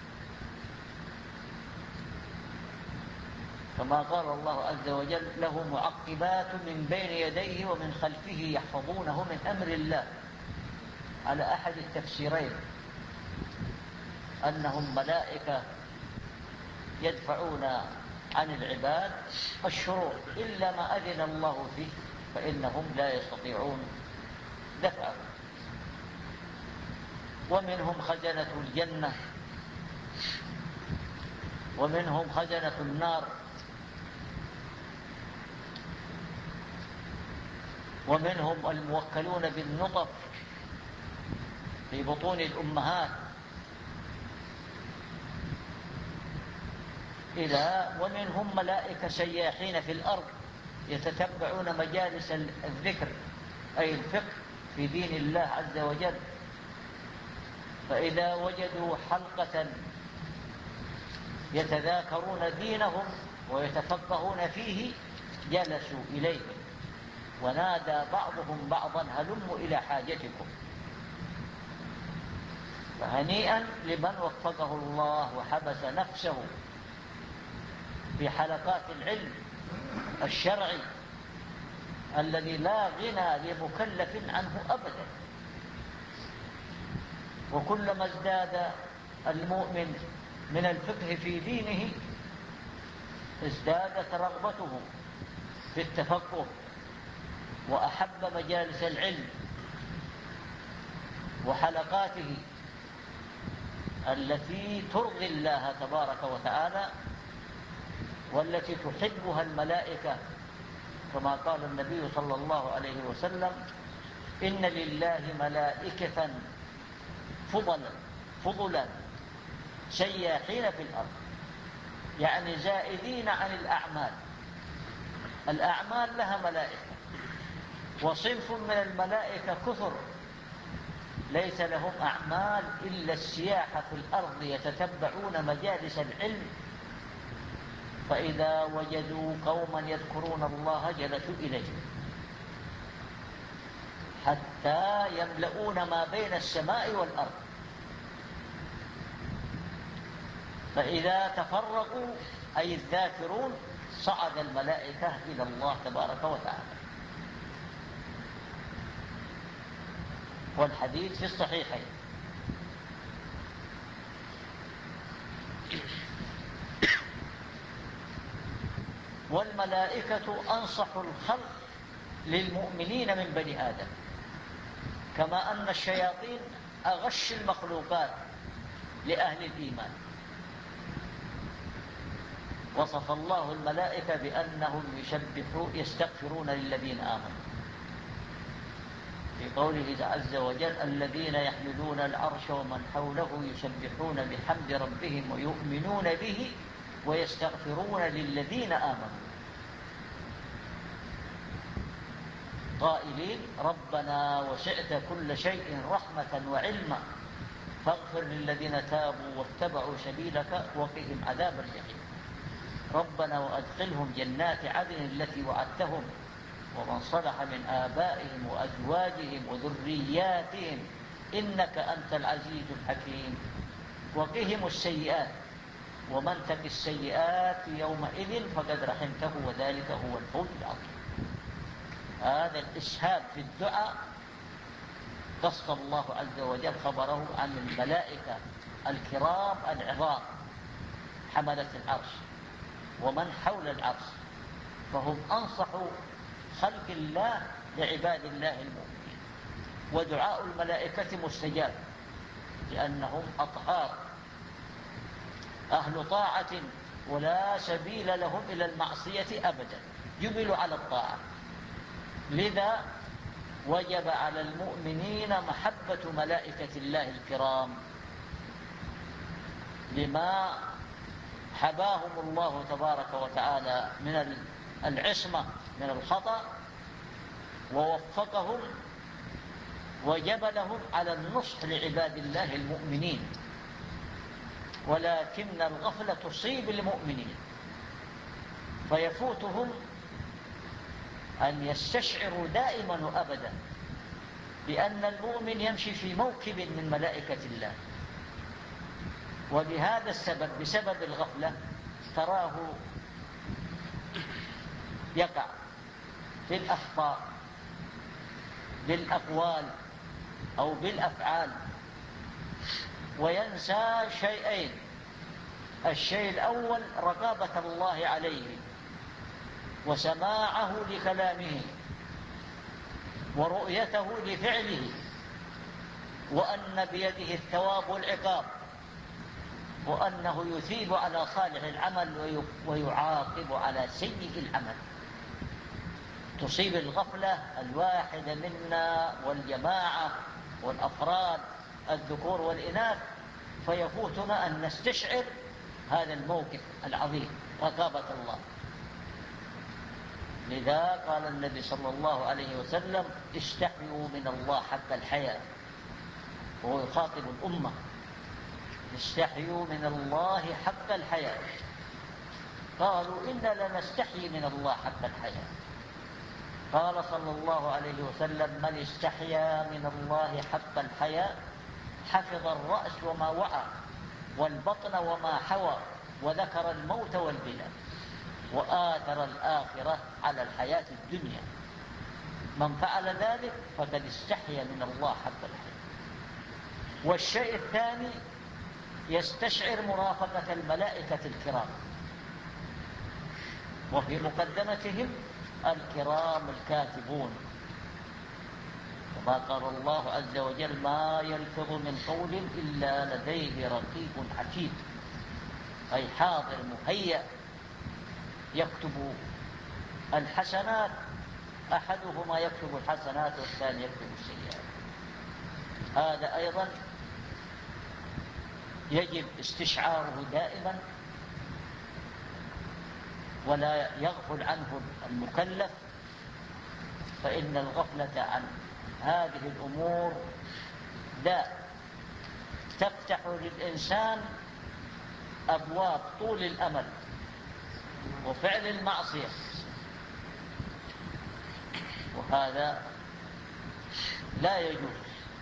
B: كما قال الله عز وجل: له معقبات من بين يديه ومن خلفه يحفظونه من أمر الله، على أحد التفسيرين أنهم ملائكة يدفعون عن العباد الشرور إلا ما أذن الله فيه فإنهم لا يستطيعون دفعه. ومنهم خزنة الجنة، ومنهم خزنة النار، ومنهم الموكلون بالنطف في بطون الأمهات، إلى ومنهم ملائكة سياحين في الأرض يتتبعون مجالس الذكر أي الفقه في دين الله عز وجل، فإذا وجدوا حلقة يتذاكرون دينهم ويتفقهون فيه جلسوا إليه، ونادى بعضهم بعضا: هلموا إلى حاجتكم. فهنيئا لمن وفقه الله وحبس نفسه في حلقات العلم الشرعي الذي لا غنى لمكلف عنه أبدا. وكلما ازداد المؤمن من الفقه في دينه ازدادت رغبته في التفقه، وأحب مجالس العلم وحلقاته التي ترضي الله تبارك وتعالى والتي تحبها الملائكة، كما قال النبي صلى الله عليه وسلم: إن لله ملائكة فضلا فضلا سياحين في الأرض، يعني زائدين عن الأعمال. الأعمال لها ملائكة، وصنف من الملائكة كثر ليس لهم أعمال إلا السياحة في الأرض يتتبعون مجالس العلم، فإذا وجدوا قوما يذكرون الله جلسوا إليهم حتى يملؤون ما بين السماء والأرض. فإذا تفرقوا أي الذاكرون صعد الملائكة إلى الله تبارك وتعالى. والحديث في الصحيحين. والملائكة أنصح الخلق للمؤمنين من بني آدم، كما أن الشياطين أغش المخلوقات لأهل الإيمان. وصف الله الملائكة بأنهم يسبحون يستغفرون للذين آمنوا في قوله عز وجل: الذين يحملون العرش ومن حوله يسبحون بحمد ربهم ويؤمنون به ويستغفرون للذين آمنوا. قائلين ربنا وسعت كل شيء رحمة وعلما فاغفر للذين تابوا واتبعوا سبيلك وقهم عذاب الجحيم ربنا وأدخلهم جنات عدن التي وعدتهم ومن صلح من آبائهم وأزواجهم وذرياتهم إنك أنت العزيز الحكيم وقهم السيئات ومن تق السيئات يومئذ فقد رحمته وذلك هو الفوز العظيم. هذا الإسهاب في الدعاء قص الله عز وجل خبره عن الملائكة الكرام العظام حملة العرش ومن حول العرش، فهم أنصح خلق الله لعباد الله المؤمنين، ودعاء الملائكة مستجاب لأنهم أطهار أهل طاعة ولا سبيل لهم إلى المعصية أبدا، جبلوا على الطاعة. لذا وجب على المؤمنين محبة ملائكة الله الكرام لما حباهم الله تبارك وتعالى من العصمة من الخطأ ووفقهم وجبلهم على النصح لعباد الله المؤمنين، ولكن الغفلة تصيب المؤمنين فيفوتهم أن يستشعروا دائما وأبدا بأن المؤمن يمشي في موكب من ملائكة الله، وبهذا السبب بسبب الغفلة تراه يقع في الأخطاء بالأقوال أو بالأفعال وينسى شيئين: الشيء الأول رقابة الله عليه وسماعه لكلامه ورؤيته لفعله، وأن بيده الثواب والعقاب، وأنه يثيب على صالح العمل ويعاقب على سيء العمل. تصيب الغفلة الواحدة منا والجماعة والأفراد الذكور والإناث فيفوتنا أن نستشعر هذا الموقف العظيم رقابة الله. لذا قال النبي صلى الله عليه وسلم: استحيوا من الله حق الحياة، وهو يخاطب الأمة: استحيوا من الله حق الحياة. قالوا: إنا لنستحي من الله حق الحياة. قال صلى الله عليه وسلم: من استحيا من الله حق الحياة حفظ الرأس وما وعى والبطن وما حوى وذكر الموت والبلى وآثر الآخرة على الحياة الدنيا. من فعل ذلك فقد استحيا من الله حق الحياة. والشيء الثاني يستشعر مرافقة الملائكة الكرام، وفي مقدمتهم الكرام الكاتبون، كما قال الله عز وجل: ما يلفظ من قول إلا لديه رقيب عتيد، أي حاضر مهيأ يكتب الحسنات، أحدهما يكتب الحسنات والثاني يكتب السيئات. هذا أيضا يجب استشعاره دائما ولا يغفل عنه المكلف، فإن الغفلة عن هذه الأمور داء تفتح للإنسان أبواب طول الأمل وفعل المعصية، وهذا لا يجوز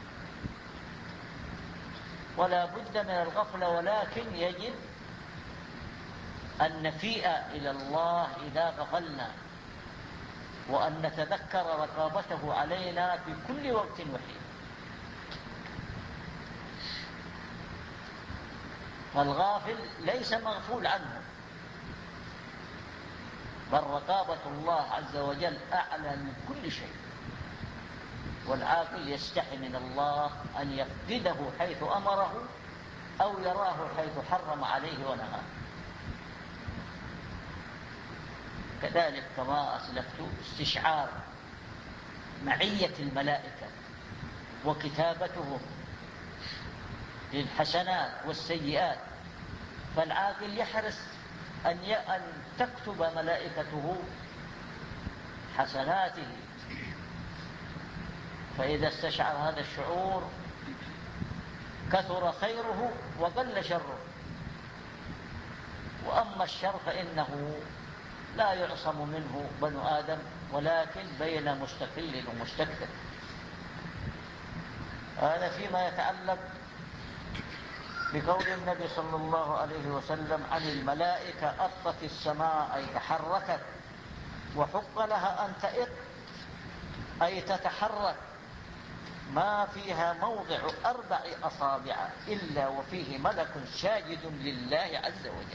B: ولا بد من الغفلة، ولكن يجب أن نفيء إلى الله إذا غفلنا، وأن نتذكر رقابته علينا في كل وقت وحين. فالغافل ليس مغفول عنه، بل رقابة الله عز وجل أعلى من كل شيء. والعاقل يستحي من الله أن يفقده حيث أمره أو يراه حيث حرم عليه ونهاه. كذلك كما أسلفت استشعار معية الملائكة وكتابتهم للحسنات والسيئات، فالعاقل يحرص أن تكتب ملائكته حسناته فإذا استشعر هذا الشعور كثر خيره وقل شره. وأما الشر فإنه لا يعصم منه بنو آدم، ولكن بين مستقل ومستكثر. هذا فيما يتعلق بقول النبي صلى الله عليه وسلم عن الملائكة: أطت السماء، أي تحركت، وحق لها أن تئط، أي تتحرك، ما فيها موضع أربع أصابع إلا وفيه ملك ساجد لله عز وجل.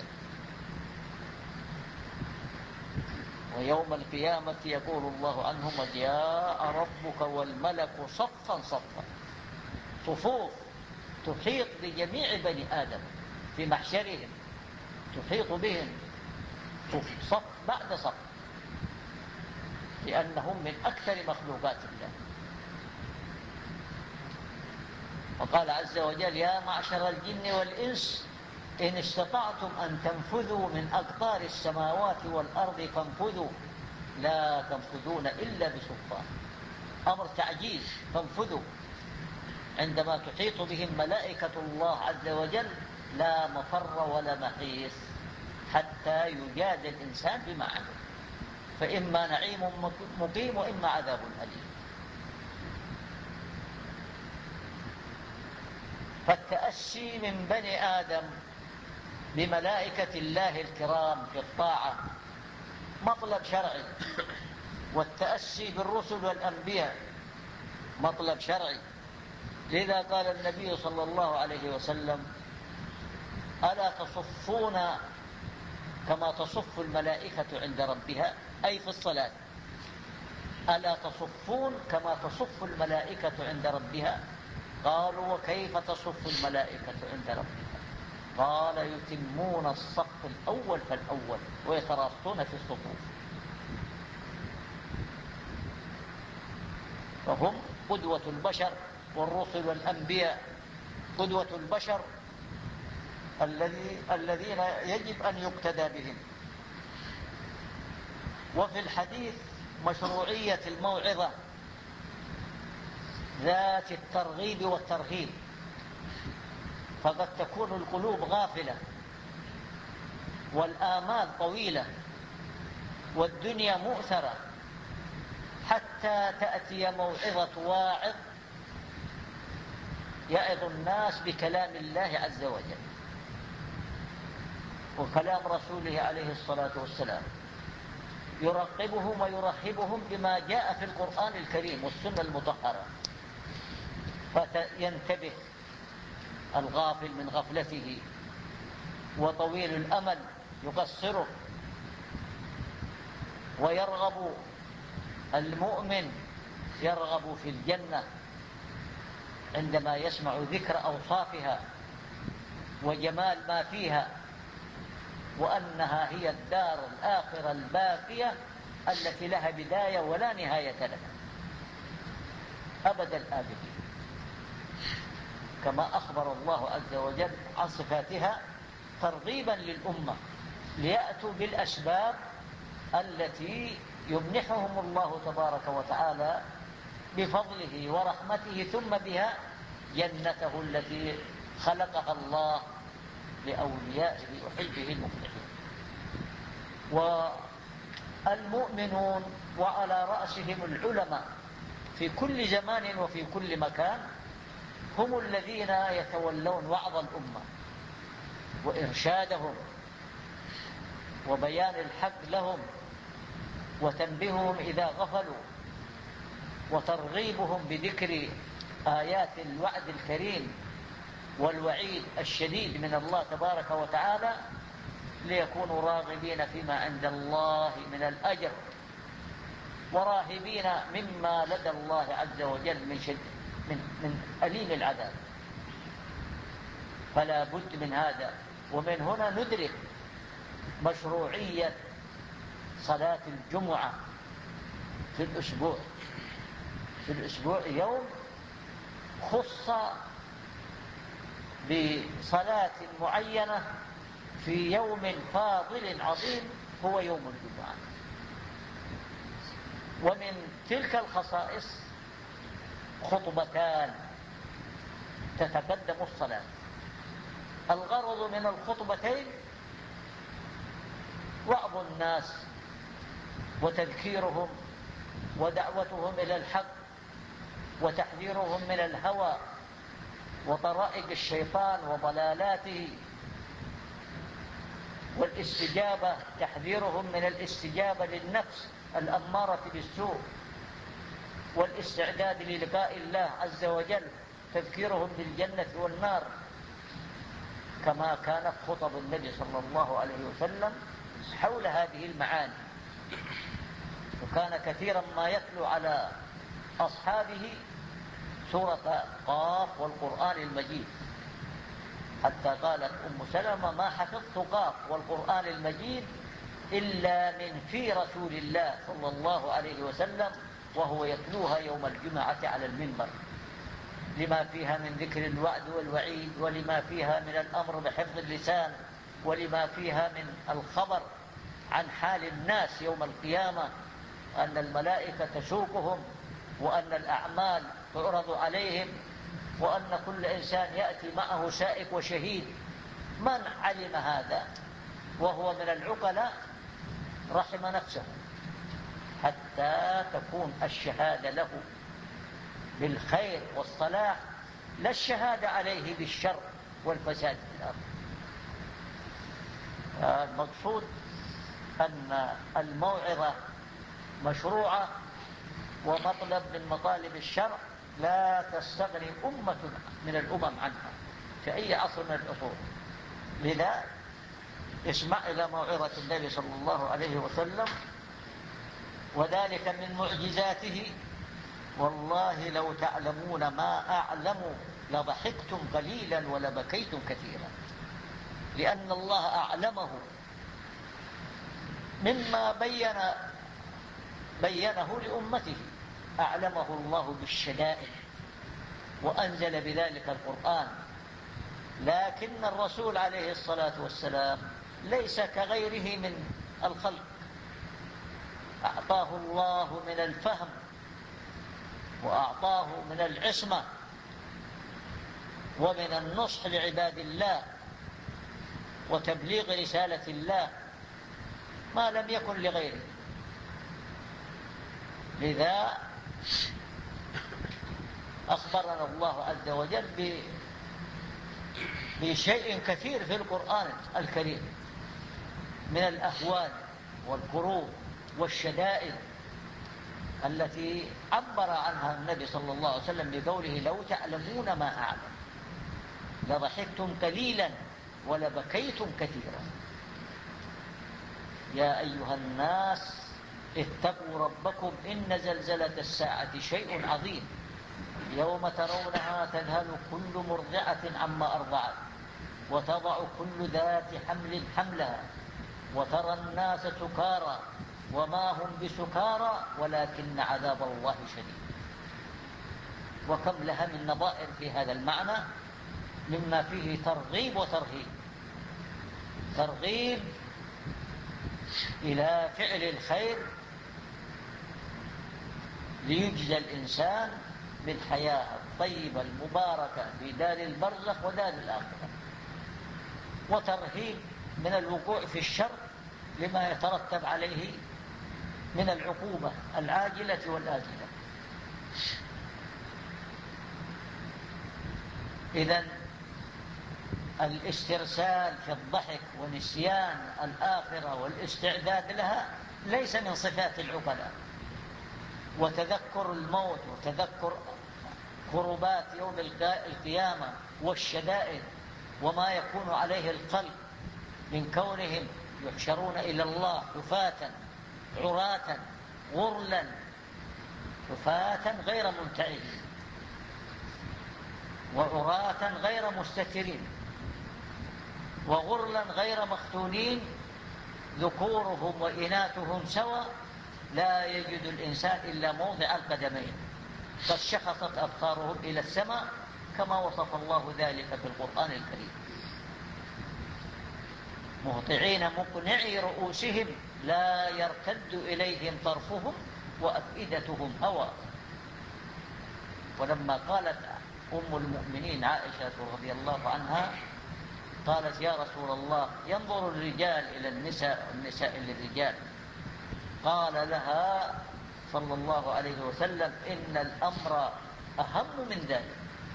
B: ويوم القيامة يقول الله عنهم: جاء ربك والملك صفا صفا، صفوف تحيط بجميع بني آدم في محشرهم، تحيط بهم صف بعد صف، لأنهم من أكثر مخلوقات الله. وقال عز وجل: يا معشر الجن والإنس إن استطعتم أن تنفذوا من أقطار السماوات والأرض فانفذوا لا تنفذون إلا بسلطان. أمر تعجيز، فانفذوا. عندما تحيط بهم ملائكة الله عز وجل لا مفر ولا محيص حتى يجاد الإنسان بما عمل، فإما نعيم مقيم وإما عذاب أليم. فالتأسي من بني آدم بملائكة الله الكرام في الطاعة مطلب شرعي، والتأسي بالرسل والأنبياء مطلب شرعي. لذا قال النبي صلى الله عليه وسلم: ألا تصفون كما تصف الملائكة عند ربها، أي في الصلاة. ألا تصفون كما تصف الملائكة عند ربها؟ قالوا: وكيف تصف الملائكة عند ربها؟ قال: يتمون الصف الأول فالأول ويتراصون في الصفوف. فهم قدوة البشر، والرسل والأنبياء قدوة البشر الذين يجب أن يقتدى بهم. وفي الحديث مشروعية الموعظة ذات الترغيب والترهيب، فقد تكون القلوب غافلة والآمال طويلة والدنيا مؤثرة حتى تأتي موعظة واعظ يعظ الناس بكلام الله عز وجل وكلام رسوله عليه الصلاة والسلام، يرقبهم ويرهبهم بما جاء في القرآن الكريم والسنة المطهرة، فينتبه الغافل من غفلته، وطويل الأمل يقصره، ويرغب المؤمن يرغب في الجنة عندما يسمع ذكر أوصافها وجمال ما فيها، وأنها هي الدار الآخرة الباقية التي لها بداية ولا نهاية لها أبد الآبدين، كما أخبر الله عز وجل عن صفاتها ترغيبا للأمة ليأتوا بالأسباب التي يمنحهم الله تبارك وتعالى بفضله ورحمته، ثم بها جنته التي خلقها الله لأوليائه وحزبه المفلحين. والمؤمنون وعلى رأسهم العلماء في كل زمان وفي كل مكان هم الذين يتولون وعظ الأمة وإرشادهم وبيان الحق لهم وتنبيههم إذا غفلوا وترغيبهم بذكر آيات الوعد الكريم والوعيد الشديد من الله تبارك وتعالى، ليكونوا راغبين فيما عند الله من الأجر وراهبين مما لدى الله عز وجل من شد من, من أليم العذاب. فلا بد من هذا. ومن هنا ندرك مشروعية صلاة الجمعة في الأسبوع. في الأسبوع يوم خص بصلاة معينة في يوم فاضل عظيم هو يوم الجمعة. ومن تلك الخصائص خطبتان تتقدم الصلاة. الغرض من الخطبتين وعظ الناس وتذكيرهم ودعوتهم إلى الحق وتحذيرهم من الهوى وطرائق الشيطان وضلالاته، والاستجابة تحذيرهم من الاستجابة للنفس الأمارة بالسوء، والاستعداد للقاء الله عز وجل، تذكيرهم بالجنة والنار، كما كانت خطب النبي صلى الله عليه وسلم حول هذه المعاني. وكان كثيرا ما يتلو على أصحابه سورة قاف والقرآن المجيد، حتى قالت أم سلمة: ما حفظت قاف والقرآن المجيد إلا من في رسول الله صلى الله عليه وسلم وهو يتلوها يوم الجمعة على المنبر، لما فيها من ذكر الوعد والوعيد، ولما فيها من الأمر بحفظ اللسان، ولما فيها من الخبر عن حال الناس يوم القيامة، أن الملائكة تسوقهم، وأن الأعمال تعرض عليهم، وأن كل إنسان يأتي معه سائق وشهيد. من علم هذا وهو من العقلاء رحم نفسه، حتى تكون الشهادة له بالخير والصلاح، لا الشهادة عليه بالشر والفساد في الأرض. المقصود أن الموعظة مشروعة ومطلب من مطالب الشرع، لا تستغني أمة من الأمم عنها في أي عصر من العصور. لذا اسمع إلى موعظة النبي صلى الله عليه وسلم، وذلك من معجزاته: والله لو تعلمون ما أعلم لضحكتم قليلا ولبكيتم كثيرا. لأن الله أعلمه مما بين بينه لأمته، أعلمه الله بالشدائد وأنزل بذلك القرآن. لكن الرسول عليه الصلاة والسلام ليس كغيره من الخلق، أعطاه الله من الفهم وأعطاه من العصمة ومن النصح لعباد الله وتبليغ رسالة الله ما لم يكن لغيره. لذا أخبرنا الله عز وجل بشيء كثير في القرآن الكريم من الأهوال والكروب والشدائد التي عبر عنها النبي صلى الله عليه وسلم بقوله: لو تعلمون ما أعلم لضحكتم قليلا ولبكيتم كثيرا. يا أيها الناس اتقوا ربكم إن زلزلة الساعة شيء عظيم، يوم ترونها تذهل كل مرضعة عما أرضعت وتضع كل ذات حمل حملها وترى الناس سكارى وما هم بسكارى ولكن عذاب الله شديد. وكم لها من نظائر في هذا المعنى، مما فيه ترغيب وترهيب. ترغيب إلى فعل الخير ليجزى الإنسان بالحياة الطيبة المباركة في دار البرزخ ودار الآخرة، وترهيب من الوقوع في الشر لما يترتب عليه من العقوبة العاجلة والآجلة. إذن الاسترسال في الضحك ونسيان الآخرة والاستعداد لها ليس من صفات العقلاء. وتذكر الموت وتذكر كربات يوم القيامة والشدائد وما يكون عليه الخلق من كونهم يحشرون إلى الله حفاة عراة غرلا، حفاة غير منتعلين وعراة غير مستترين وغرلا غير مختونين، ذكورهم وإناثهم سوى، لا يجد الإنسان إلا موضع القدمين، قد شخصت أبصارهم إلى السماء كما وصف الله ذلك في القرآن الكريم. مهطعين مقنعي رؤوسهم لا يرتد إليهم طرفهم وأفئدتهم هوى. ولما قالت أم المؤمنين عائشة رضي الله عنها قالت يا رسول الله ينظر الرجال إلى النساء والنساء للرجال، قال لها صلى الله عليه وسلم إن الأمر أهم من ذلك.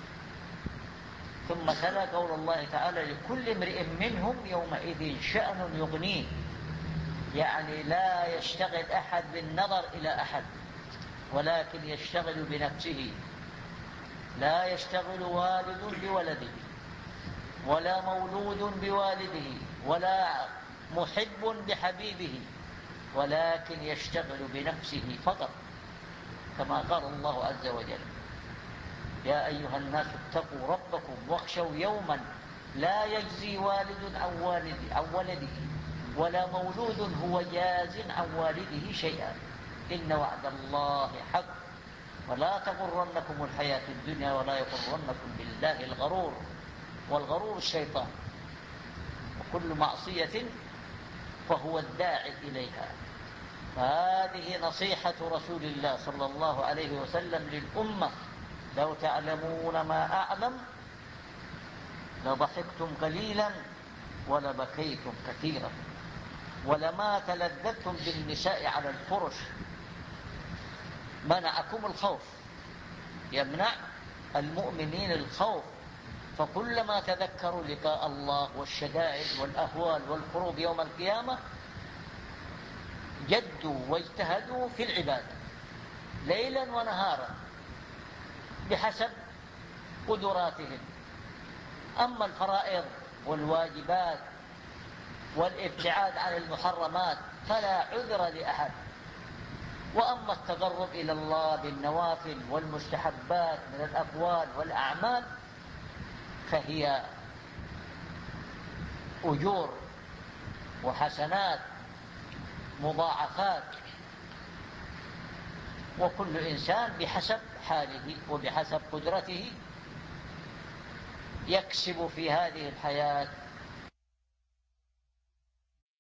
B: ثم تلا قول الله تعالى لكل امرئ منهم يومئذ شأن يغنيه، يعني لا يشتغل أحد بالنظر إلى أحد ولكن يشتغل بنفسه. لا يشتغل والد بولده ولا مولود بوالده ولا محب بحبيبه، ولكن يشتغل بنفسه فقط، كما قال الله عز وجل يا أيها الناس اتقوا ربكم واخشوا يوما لا يجزي والد عن والده عن ولده ولا مولود هو جاز عن والده شيئا إن وعد الله حق ولا تغرنكم الحياة الدنيا ولا يغرنكم بالله الغرور، والغرور الشيطان، وكل معصية فهو الداعي إليها. فهذه نصيحة رسول الله صلى الله عليه وسلم للأمة، لو تعلمون ما أعلم لضحكتم قليلا ولبكيتم كثيرا ولما تلذذتم بالنساء على الفرش. منعكم الخوف، يمنع المؤمنين الخوف، فكلما تذكروا لقاء الله والشدائد والأهوال والكروب يوم القيامة جدوا واجتهدوا في العبادة ليلا ونهارا بحسب قدراتهم. أما الفرائض والواجبات والابتعاد عن المحرمات فلا عذر لأحد. وأما التقرب إلى الله بالنوافل والمستحبات من الأقوال والأعمال فهي أجور وحسنات مضاعفات، وكل إنسان بحسب حاله وبحسب قدرته يكسب في هذه الحياة